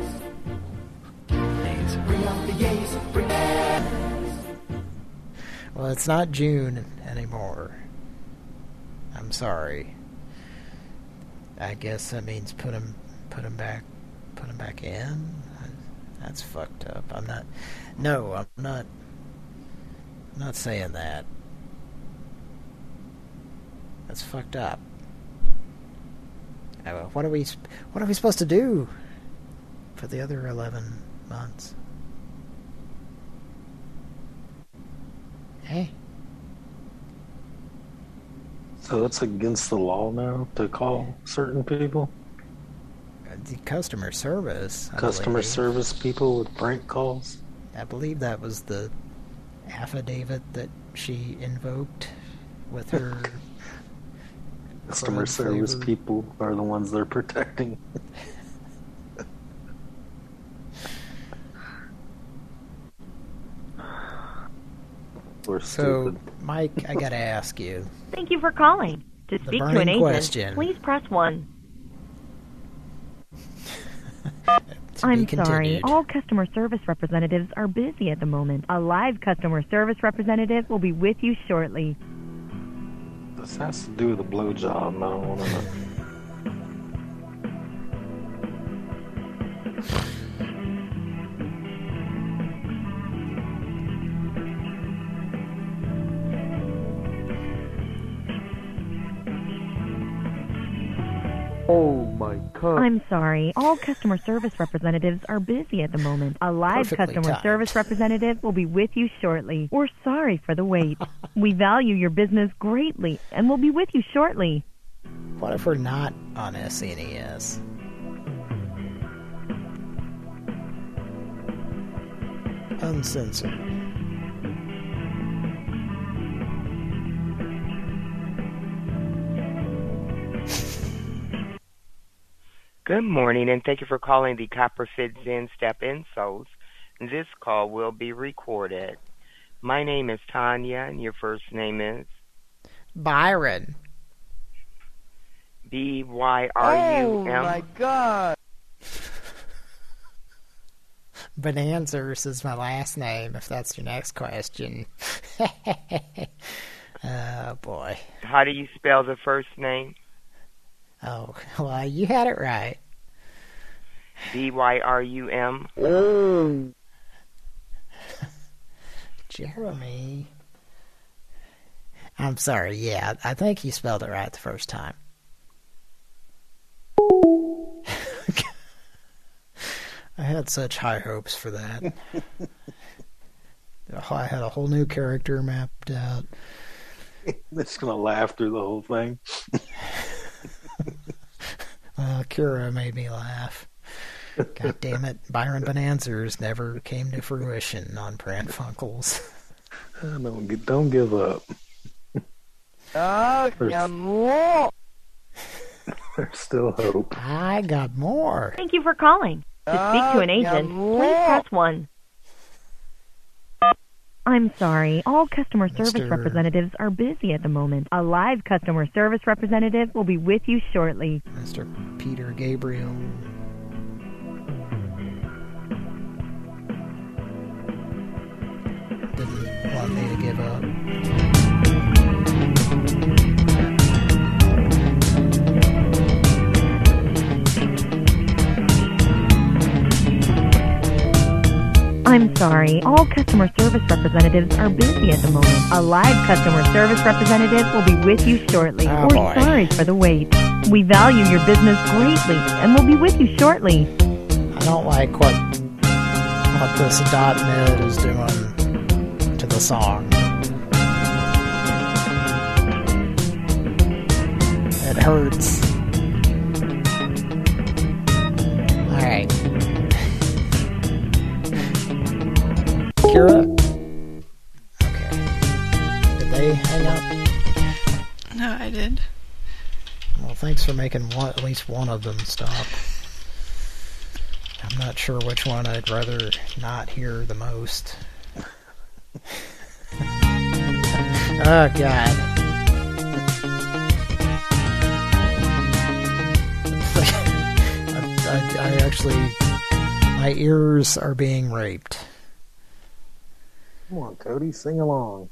Bring out the A's, bring it. Well, it's not June anymore. I'm sorry. I guess that means put him, put him back, put him back in. That's fucked up. I'm not. No, I'm not. I'm not saying that. That's fucked up. Uh, What are we? sp- What are we supposed to do for the other eleven months? Hey. So that's against the law now to call certain people? The customer service. I Customer believe. service people with prank calls? I believe that was the affidavit that she invoked with her Customer service flavor. people are the ones they're protecting. We're So, stupid. Mike, I gotta ask you. Thank you for calling. To The speak to burning an agent, question. please press one. To I'm be sorry, continued. all customer service representatives are busy at the moment. A live customer service representative will be with you shortly. This has to do with a blowjob, and I don't want to know. Oh my god. I'm sorry, all customer service representatives are busy at the moment. A live Perfectly customer timed. service representative will be with you shortly. We're sorry for the wait. We value your business greatly and will be with you shortly. What if we're not on S N E S? Uncensored. Good morning, and thank you for calling the Copperfit Zen Step Insoles. This call will be recorded. My name is Tanya, and your first name is? Byron. B Y R U M. Oh my god. Bonanzers is my last name, if that's your next question. Oh, boy. How do you spell the first name? Oh, well, you had it right. B Y R U M. Mm. Jeremy. I'm sorry, yeah, I think you spelled it right the first time. I had such high hopes for that. I had a whole new character mapped out. It's gonna laugh through the whole thing. Well, Kira made me laugh. God damn it, Byron Bonanzers never came to fruition on Pran Funkels. Don't gi- don't give up. Oh, There's- yeah, more. There's still hope. I got more. Thank you for calling. To speak to an Oh, agent, yeah, please press one. I'm sorry, all customer service Mister representatives are busy at the moment. A live customer service representative will be with you shortly. Mister Peter Gabriel. Didn't want me to give up. I'm sorry, all customer service representatives are busy at the moment. A live customer service representative will be with you shortly. Oh, We're boy. sorry for the wait. We value your business greatly and will be with you shortly. I don't like what what this .NET is doing to the song. It hurts. Alright. Kira? Okay. Did they hang up? No, I did. Well, thanks for making one, at least one of them stop. I'm not sure which one I'd rather not hear the most. Oh, God. I, I, I actually... My ears are being raped. Come on, Cody, sing along.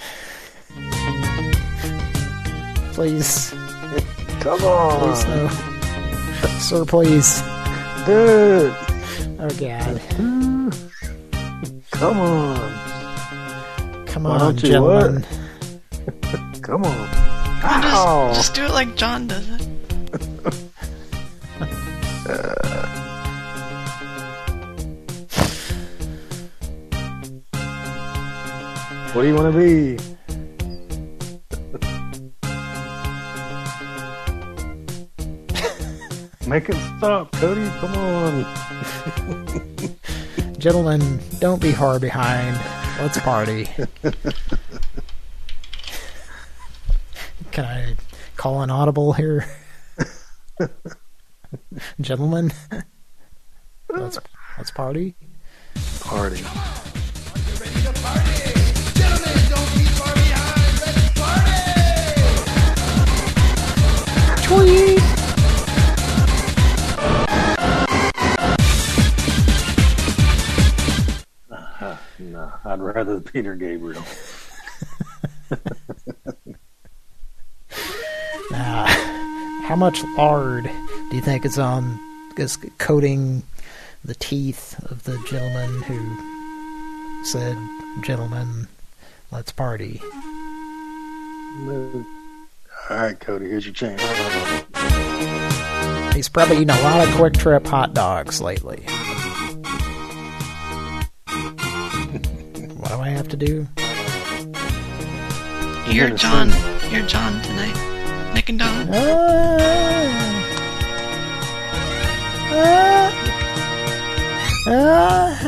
Please. Come on. Please, no. Sir, please. Dude. Oh, God. Come on. Come Why on, don't you gentlemen. what? Come on. Come on, Ow. just, just do it like John does it. What do you want to be? Make it stop, Cody. Come on. Gentlemen, don't be hard behind. Let's party. Can I call an audible here? Gentlemen, let's let's party. Party. Tweet. Uh, no, I'd rather Peter Gabriel. uh, how much lard do you think is on is coating the teeth of the gentleman who said, "Gentlemen, let's party"? All right, Cody, here's your chance. He's probably eaten a lot of Quick Trip hot dogs lately. What do I have to do? You're John. You're John tonight. Nick and Don. Ah, ah, ah,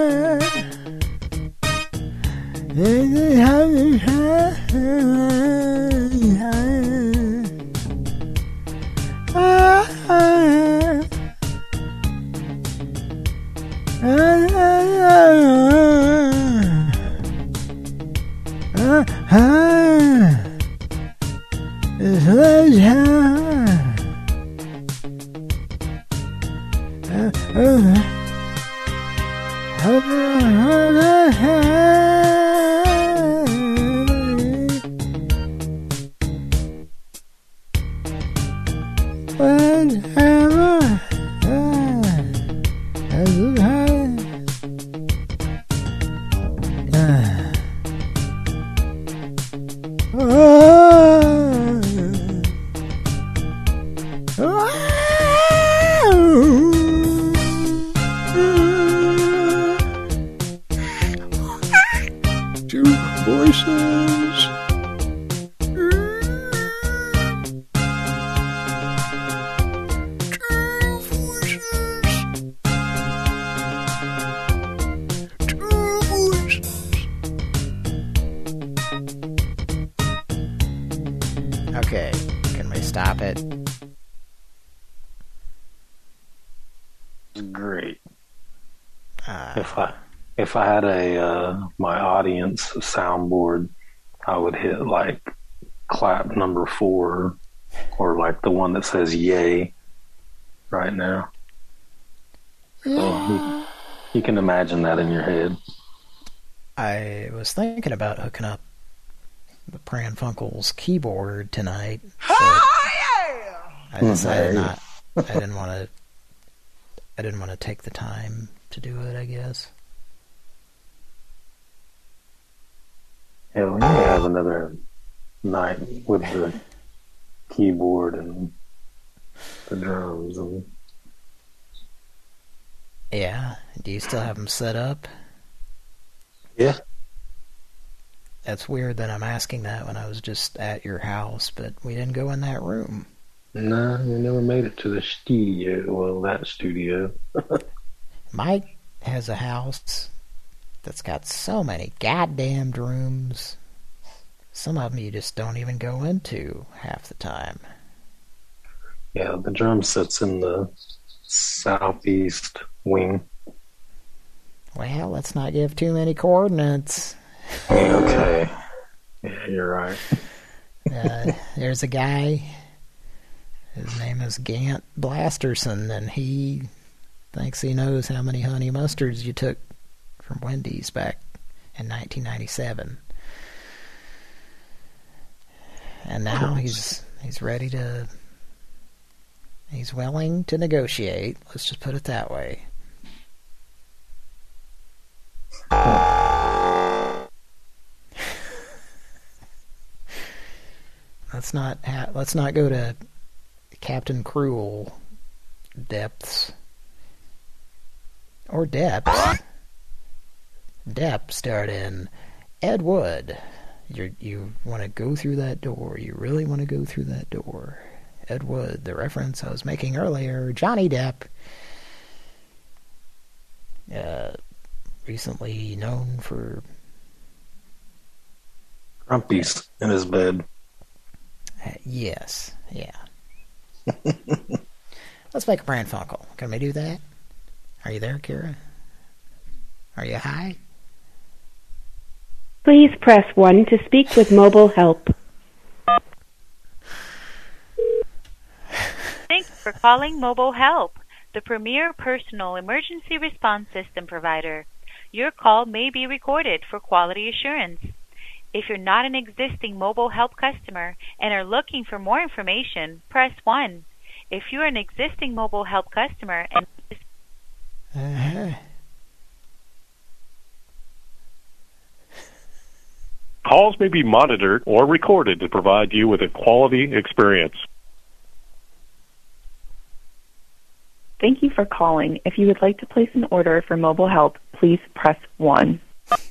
Two voices. Okay, can we stop it? Great. Uh, if I if I had a uh, my audience soundboard, I would hit like clap number four, or like the one that says "yay" right now. So you, you can imagine that in your head. I was thinking about hooking up the Pran Funkels keyboard tonight. Oh yeah! I decided not. I didn't want to. I didn't want to take the time to do it, I guess. Yeah, we may have another night with the keyboard and the drums. And... Yeah. Do you still have them set up? Yeah. That's weird that I'm asking that when I was just at your house, but we didn't go in that room. No, we never made it to the studio. Well, that studio. Mike has a house that's got so many goddamn rooms. Some of them you just don't even go into half the time. Yeah, the drum sits in the southeast wing. Well, let's not give too many coordinates. Okay. Yeah, you're right. uh, there's a guy... His name is Gant Blasterson, and he thinks he knows how many honey mustards you took from Wendy's back in nineteen ninety-seven. And now he's he's ready to... He's willing to negotiate. Let's just put it that way. let's not ha let's not go to Captain Cruel depths. Or depths. Depth start in Ed Wood. You you want to go through that door. You really want to go through that door. Ed Wood, the reference I was making earlier. Johnny Depp. Uh, recently known for... Grumpy's in his bed. Uh, yes, yeah. Let's make a prank phone call. Can we do that? Are you there, Kira? Are you high? Please press one to speak with mobile help. Thanks for calling Mobile Help, the premier personal emergency response system provider. Your call may be recorded for quality assurance. If you're not an existing Mobile Help customer and are looking for more information, press one. If you're an existing Mobile Help customer and... Uh-huh. Calls may be monitored or recorded to provide you with a quality experience. Thank you for calling. If you would like to place an order for Mobile Help, please press one.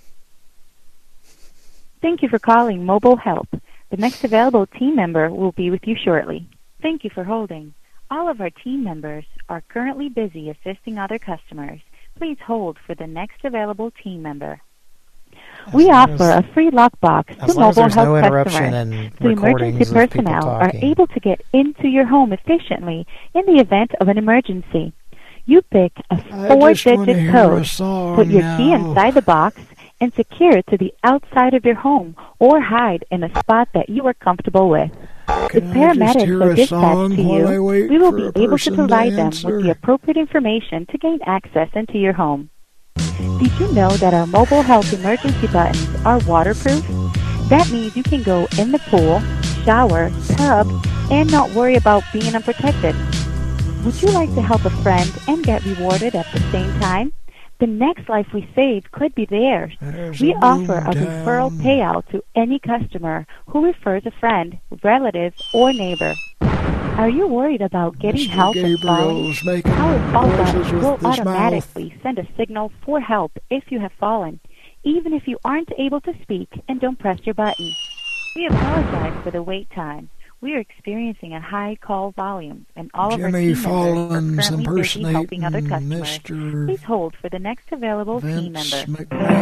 Thank you for calling Mobile Help. The next available team member will be with you shortly. Thank you for holding. All of our team members are currently busy assisting other customers. Please hold for the next available team member. We offer a free lockbox to Mobile Help customers, so emergency personnel are able to get into your home efficiently in the event of an emergency. You pick a four-digit code, put your key inside the box, and secure it to the outside of your home or hide in a spot that you are comfortable with. If paramedics are dispatched to you, we will be able to provide them with the appropriate information to gain access into your home. Did you know that our Mobile Help emergency buttons are waterproof? That means you can go in the pool, shower, tub, and not worry about being unprotected. Would you like to help a friend and get rewarded at the same time? The next life we save could be theirs. There's we a offer a referral payout to any customer who refers a friend, relative, or neighbor. Are you worried about getting Mister help and falling? Gabriel's making Our fall noises buttons with will his automatically send a signal for help if you have fallen, even if you aren't able to speak and don't press your button. We apologize for the wait time. We are experiencing a high call volume, and all of our Jimmy team Fallon's members are currently busy helping other impersonating customers. Mister Please hold for the next available team Vince member.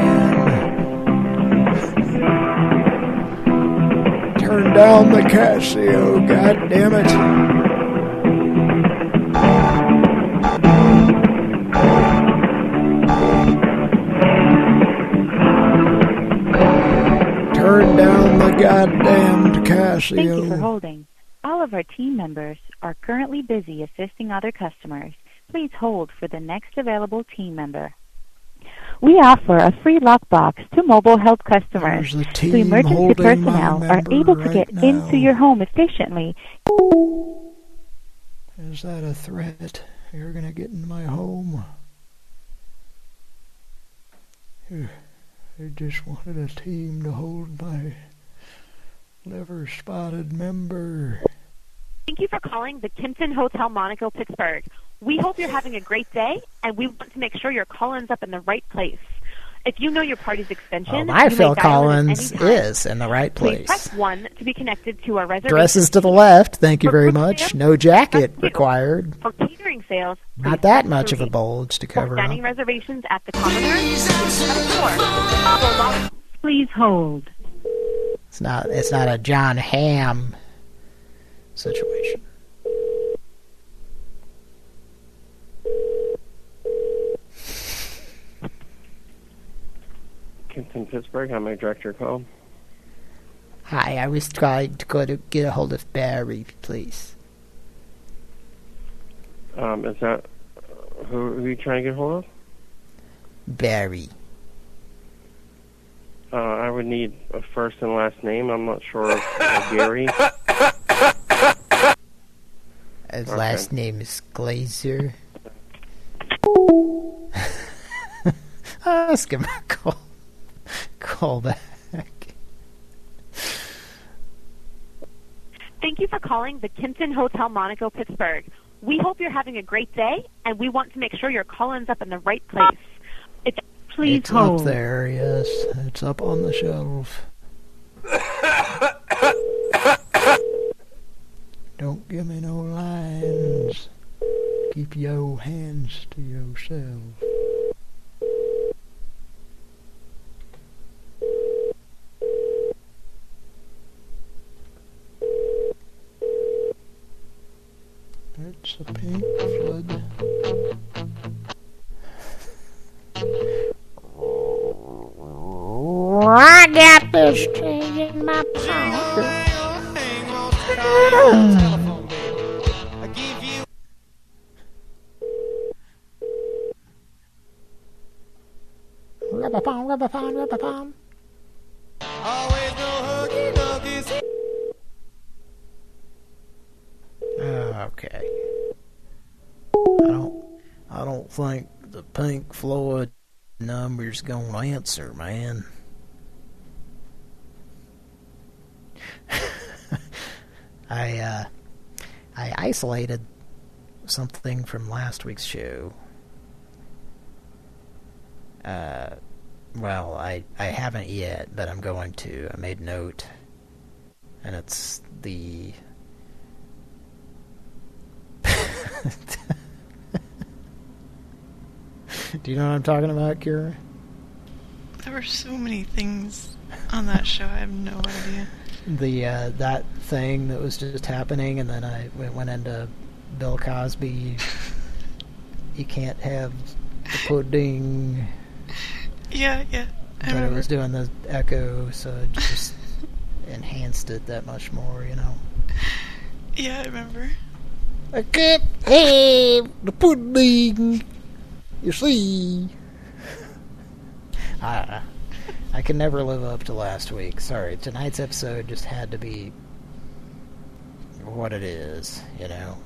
Turn down the Casio, God damn it. Turn down the goddamned Casio. Thank you for holding. All of our team members are currently busy assisting other customers. Please hold for the next available team member. We offer a free lockbox to Mobile Help customers, so emergency personnel are able to right get now. into your home efficiently. Is that a threat? You're gonna get in my home? I just wanted a team to hold my liver-spotted member. Thank you for calling the Kimpton Hotel Monaco Pittsburgh. We hope you're having a great day, and we want to make sure your call ends up in the right place. If you know your party's extension, Well, my you Phil may dial it at Collins any time. is in the right Please place. press one to be connected to our reservation. Dresses to the left, thank you very much. No jacket required. For catering sales, Not that much of a bulge to for cover dining up. reservations at the Commodore, press four. Please hold. It's not. It's not a John Hamm situation. Kimpton, Pittsburgh. How may I direct your call? Hi, I was trying to go to get a hold of Barry, please. Um, is that who, who are you trying to get hold of? Barry. Uh, I would need a first and last name. I'm not sure if uh, Gary. His Okay. last name is Glazer. Ask him a call. Call back. Thank you for calling the Kimpton Hotel Monaco Pittsburgh. We hope you're having a great day, and we want to make sure your call ends up in the right place. It's please It's hold. up there, yes. It's up on the shelf. Don't give me no lines. Keep your hands to yourself. stay in my pocket. Rubber-pom, rubber-pom, rubber-pom. Okay. I don't I don't think the Pink Floyd number's gonna answer, man. I uh I isolated something from last week's show. Uh well, I I haven't yet, but I'm going to. I made note. And it's the Do you know what I'm talking about, Kira? There were so many things on that show, I have no idea. The uh, that thing that was just happening, and then I went into Bill Cosby. You can't have the pudding. Yeah, yeah. I but remember. it was doing the echo, so it just enhanced it that much more, you know. Yeah, I remember. I can't have the pudding. You see. I, I can never live up to last week. Sorry, tonight's episode just had to be what it is, you know.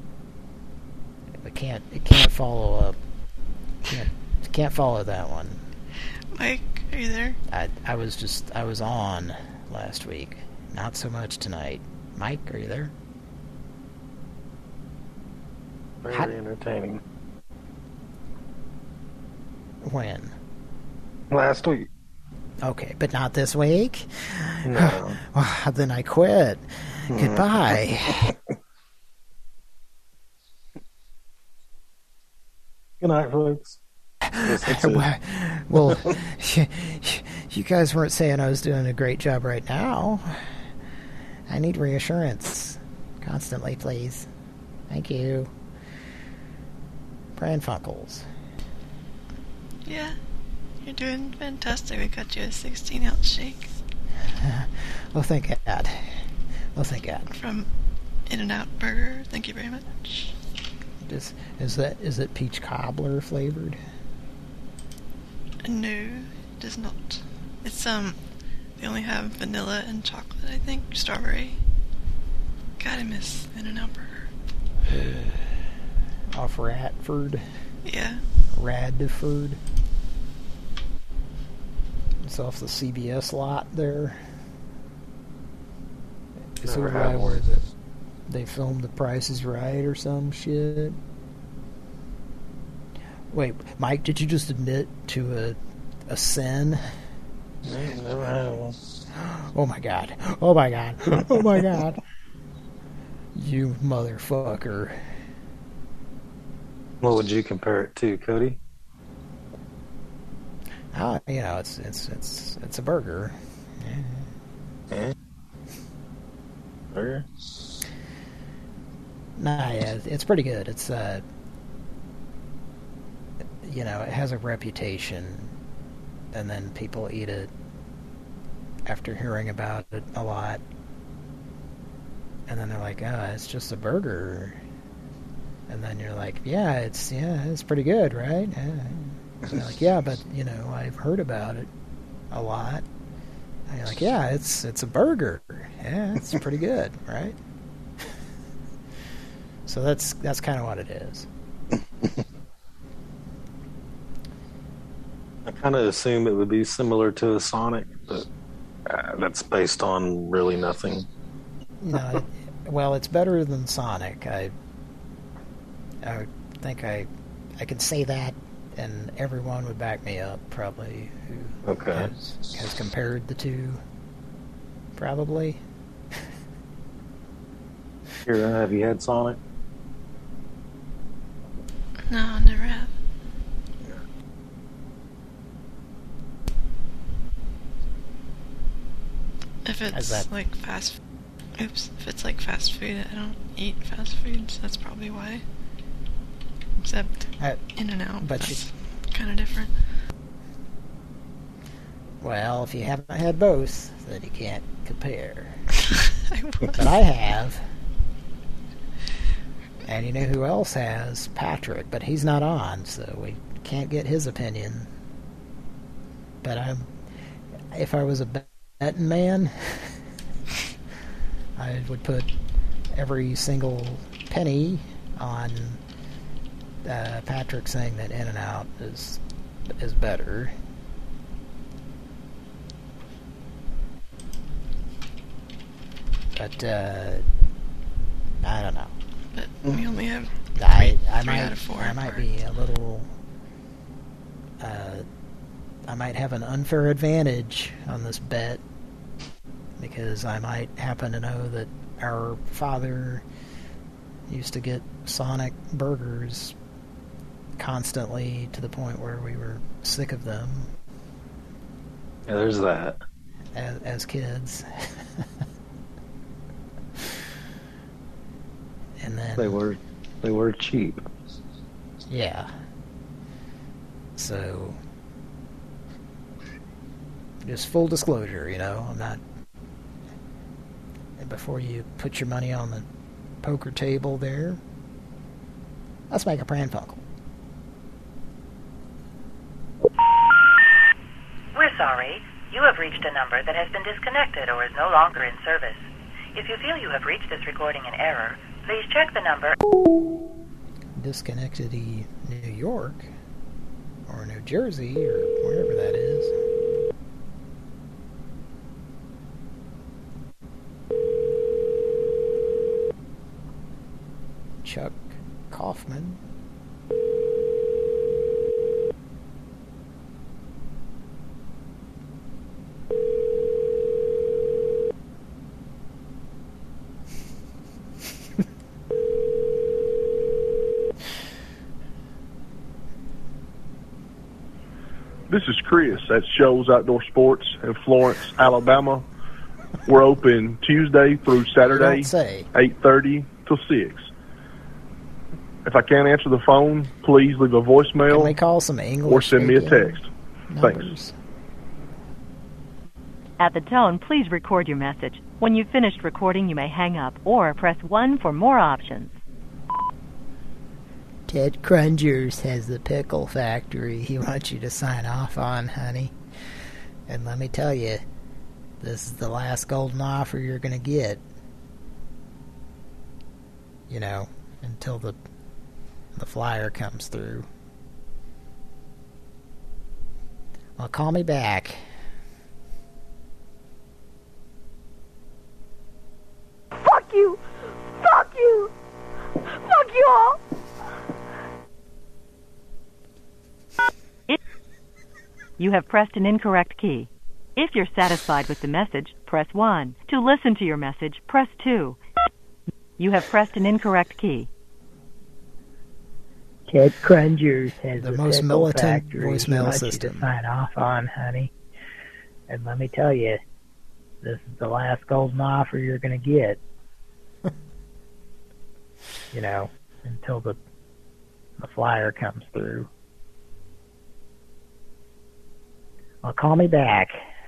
It can't. It can't follow up. Can't. Can't follow that one. Mike, are you there? I. I was just. I was on last week. Not so much tonight. Mike, are you there? Very How, entertaining. When? Last week. Okay, but not this week? No. Well, then I quit. Goodbye. Good night, folks. Yes, that's it. Well, you guys weren't saying I was doing a great job right now. I need reassurance. Constantly, please. Thank you. Pran Funkels. Yeah, you're doing fantastic. We got you a sixteen ounce shake. Oh, thank God. Oh, thank God. From In-N-Out Burger. Thank you very much. Is, is that is it peach cobbler flavored? No, it does not. It's, um, they only have vanilla and chocolate, I think. Strawberry. God, I miss In-N-Out Burger. Off Ratford? Yeah. Radford. It's off the C B S lot there. Is Never it had right one. where the, they filmed The Price is Right or some shit? Wait, Mike, did you just admit to a a sin? Never had one. Oh my God. Oh my God. Oh my God. You motherfucker. What would you compare it to, Cody? Oh, you know, it's it's it's it's a burger. Eh? Burger? Nah, yeah, it's pretty good. It's uh, you know, it has a reputation, and then people eat it after hearing about it a lot, and then they're like, "Oh, it's just a burger," and then you're like, "Yeah, it's yeah, it's pretty good, right?" Yeah. And they're like, "Yeah, but you know, I've heard about it a lot." And you're like, "Yeah, it's it's a burger. Yeah, it's pretty good, right?" So that's that's kind of what it is. I kind of assume it would be similar to a Sonic, but uh, that's based on really nothing. No, it, well, it's better than Sonic. I I think I I could say that, and everyone would back me up, probably, who Okay. has, has compared the two. Probably. Kira, have you had Sonic? No, I never have. If Is it's that- like fast, oops, if it's like fast food, I don't eat fast food, so that's probably why. Except Uh, In-N-Out, but that's kind of different. Well, if you haven't had both, then you can't compare. I but I have. And you know who else has? Patrick, but he's not on, so we can't get his opinion. But I'm, if I was a betting man, I would put every single penny on uh, Patrick saying that In-N-Out is is better. But uh, I don't know. But we only have three, I I three might out of four. I might be a little. Uh, I might have an unfair advantage on this bet because I might happen to know that our father used to get Sonic burgers constantly to the point where we were sick of them. Yeah, there's that. As, as kids. And then they were they were cheap. Yeah. So just full disclosure, you know, I'm not. And before you put your money on the poker table there, let's make a pranfuckle. We're sorry. You have reached a number that has been disconnected or is no longer in service. If you feel you have reached this recording in error, please check the number. Disconnected-y New York, or New Jersey, or wherever that is. Chuck Kaufman. This is Chris at Shows Outdoor Sports in Florence, Alabama. We're open Tuesday through Saturday, eight thirty till six. If I can't answer the phone, please leave a voicemail Can we call some English or send me a text. numbers? Thanks. At the tone, please record your message. When you've finished recording, you may hang up or press one for more options. Ted Crungers has the pickle factory he wants you to sign off on, honey. And let me tell you, this is the last golden offer you're going to get. You know, until the the flyer comes through. Well, call me back. Fuck you! Fuck you! Fuck you all! You have pressed an incorrect key. If you're satisfied with the message, press one. To listen to your message, press two. You have pressed an incorrect key. Ted Crungers has The the most pickle militant factory he voicemail wants system. You to sign off on, honey. And let me tell you, this is the last golden offer you're going to get. You know, until the the flyer comes through. Well, call me back.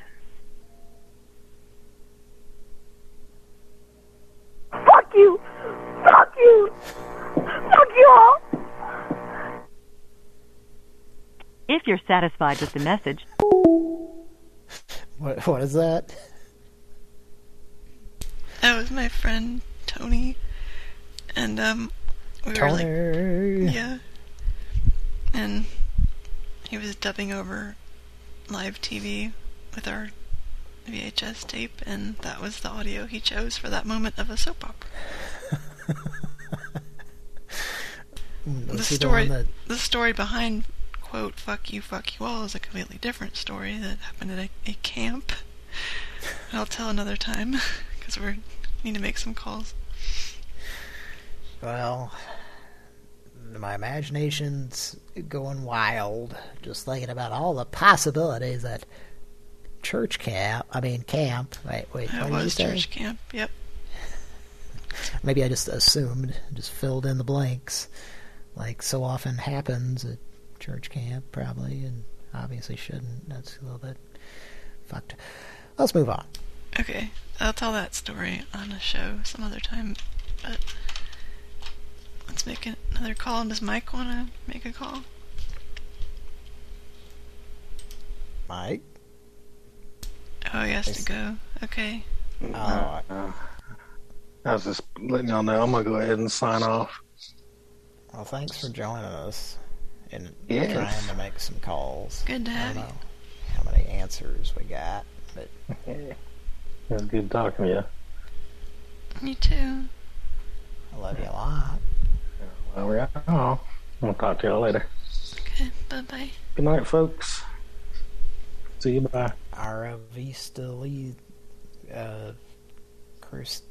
Fuck you! Fuck you! Fuck you all! If you're satisfied with the message, What what is that? That was my friend Tony, and um, we were Tony. like, yeah, and he was dubbing over live T V with our V H S tape, and that was the audio he chose for that moment of a soap opera. the Was he the story, one that- the story behind quote "fuck you, fuck you all" is a completely different story that happened at a, a camp. I'll tell another time because we need to make some calls. Well, my imagination's going wild, just thinking about all the possibilities that church camp, I mean camp, wait, wait, It what did you was say? church camp, yep. Maybe I just assumed, just filled in the blanks, like so often happens at church camp, probably, and obviously shouldn't. That's a little bit fucked. Let's move on. Okay, I'll tell that story on a show some other time, but let's make another call. Does Mike want to make a call? Mike? Oh, he has to go. Okay. Uh, uh, I was just letting y'all know I'm going to go ahead and sign off. Well, thanks for joining us and yes. trying to make some calls. Good to have I don't you. know how many answers we got, but it was good talking to you. You too. I love you a lot. Well, we're out. I'll talk to y'all later. Okay, bye-bye. Good night, folks. See you, bye. Ara Vista Lee, uh, Chris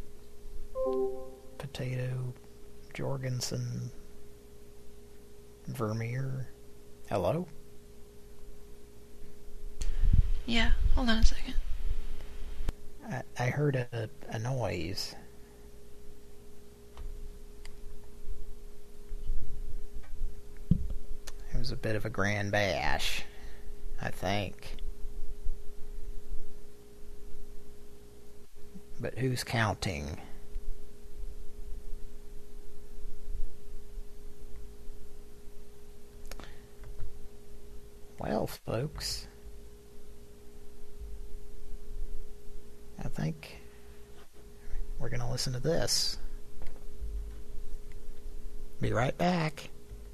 Potato Jorgensen Vermeer. Hello? Yeah, hold on a second. I, I heard a, a noise. It was a bit of a grand bash, I think. But who's counting? Well, folks, I think we're going to listen to this. Be right back.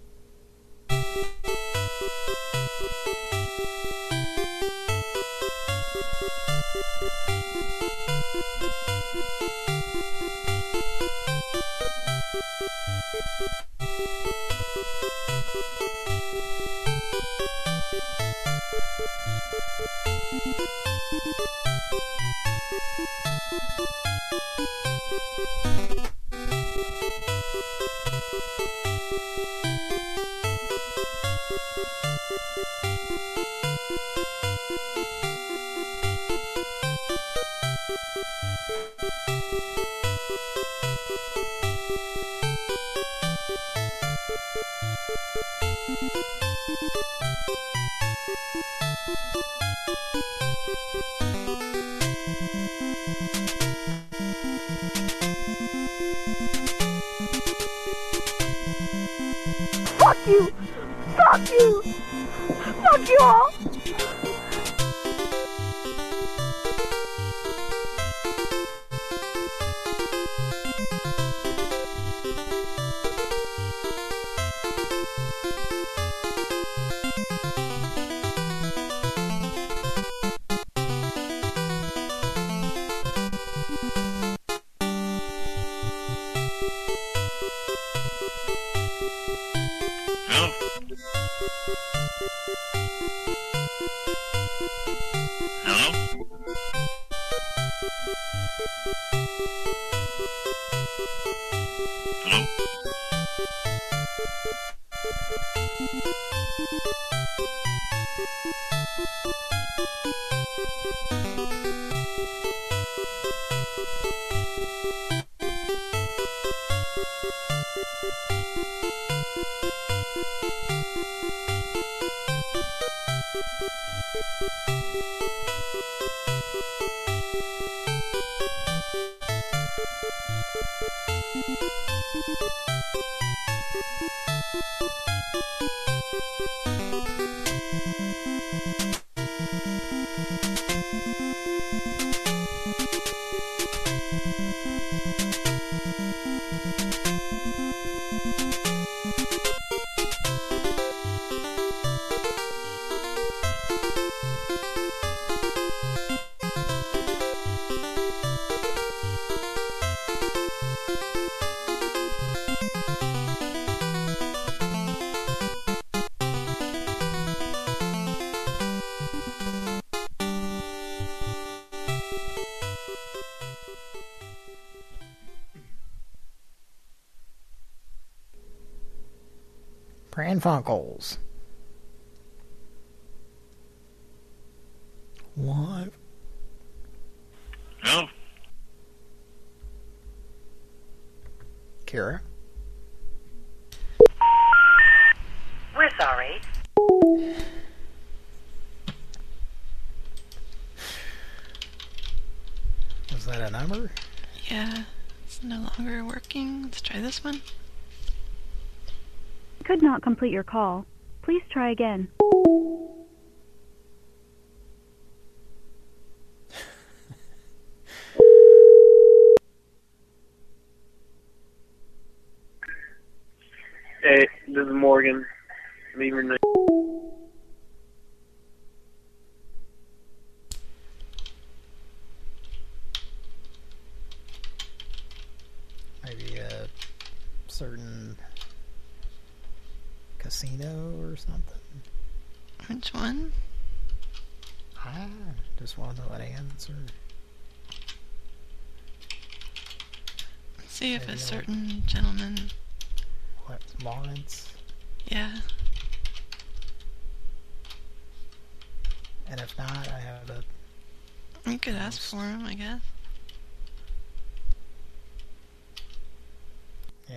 Fuck you! Fuck you! Fuck you all! Pran Funkels. What? No. Kira? We're sorry. Was that a number? Yeah, it's no longer working. Let's try this one. Could not complete your call. Please try again. Hey, this is Morgan. Leave your name. Maybe a certain casino or something. Which one? Ah, just one that answer. Let's see if Maybe a like- certain gentleman. What, Lawrence? Yeah. And if not, I have a... You could ask for him, I guess. Yeah.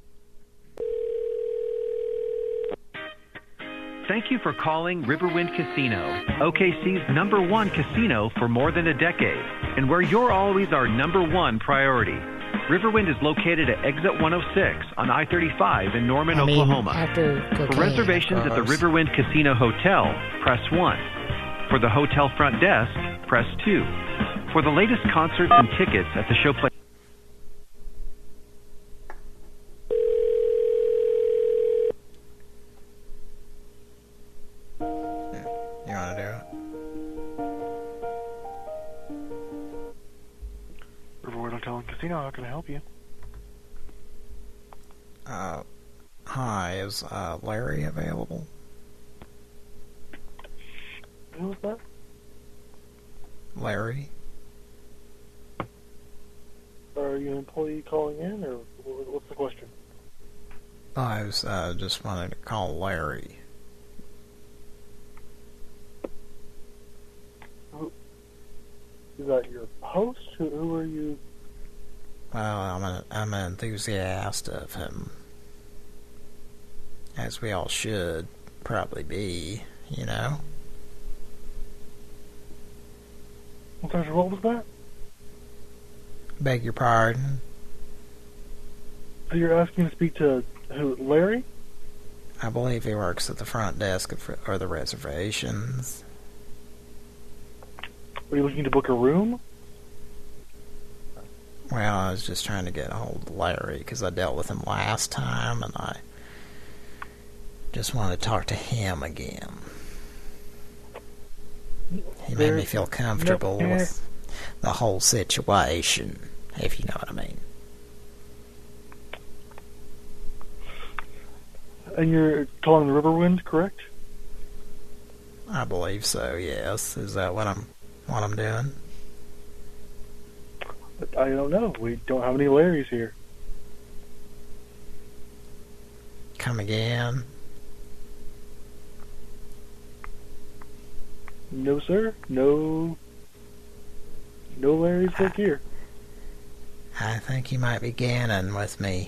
Thank you for calling Riverwind Casino, O K C's number one casino for more than a decade, and where you're always our number one priority. Riverwind is located at exit one oh six on I thirty-five in Norman, I mean, Oklahoma. after For cocaine, reservations of at the course. Riverwind Casino Hotel, press one. For the hotel front desk, press two. For the latest concerts and tickets at the Showplace. You want to do it? Riverwood Hotel and Casino, how can I help you? Uh, hi, is uh, Larry available? Who was that? Larry? Are you an employee calling in, or wh- what's the question? I was uh, just wanted to call Larry. Who, is that your host? Who, who are you? Well, I'm an, I'm an enthusiast of him. As we all should probably be, you know? What type of role was that? Beg your pardon? So you're asking to speak to who, Larry? I believe he works at the front desk of, or the reservations. Are you looking to book a room? Well, I was just trying to get a hold of Larry because I dealt with him last time and I just wanted to talk to him again. He made me feel comfortable no, with the whole situation, if you know what I mean. And you're calling the Riverwind, correct? I believe so, yes. Is that what I'm what I'm doing? I don't know. We don't have any Larrys here. Come again? No, sir. No. No Larrys book here. I think you might be ganning with me.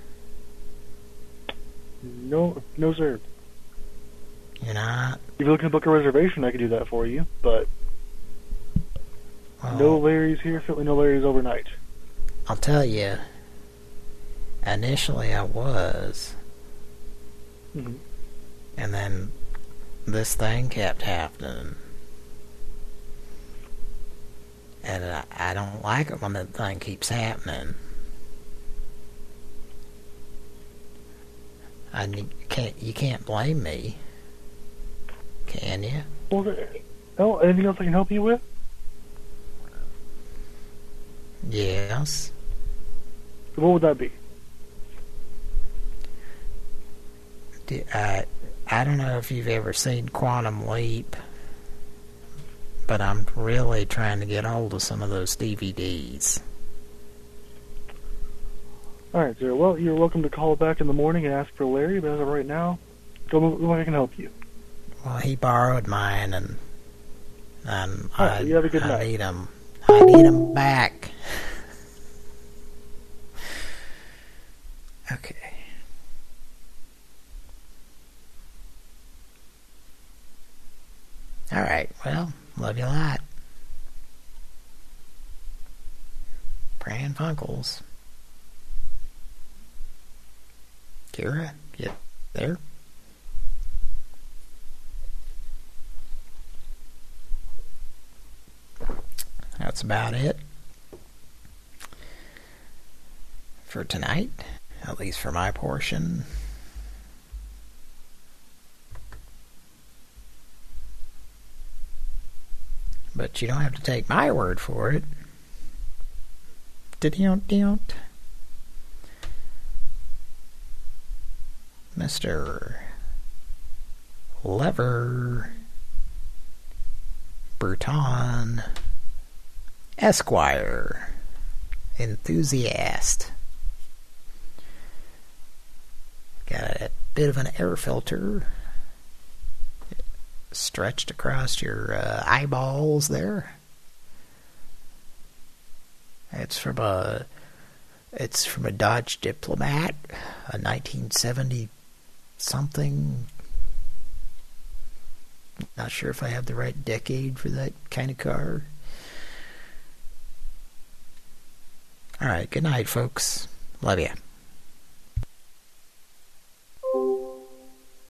No, no, sir. You're not? If you're looking to book a reservation, I could do that for you, but Well, no Larrys here. Certainly no Larrys overnight. I'll tell you, initially I was, Mm-hmm. and then this thing kept happening. And I, I don't like it when that thing keeps happening. I ne- can't. You can't blame me, can you? Well, there- oh, anything else I can help you with? Yes. What would that be? Do, I I don't know if you've ever seen Quantum Leap, but I'm really trying to get hold of some of those D V Ds. All right, sir. Well, you're welcome to call back in the morning and ask for Larry, but as of right now, don't look like I can help you. Well, he borrowed mine, and and All I, right, you have a good I night. need him. I need him back. Okay. All right. Well, love you a lot. Pran Funkels. Kira, you there? That's about it for tonight, at least for my portion. But you don't have to take my word for it. Don't. Mister Lever Burton Esquire Enthusiast. Got a bit of an air filter stretched across your uh, eyeballs there. It's from a it's from a Dodge Diplomat, a nineteen seventy something. Not sure if I have the right decade for that kind of car. All right, good night, folks. Love ya.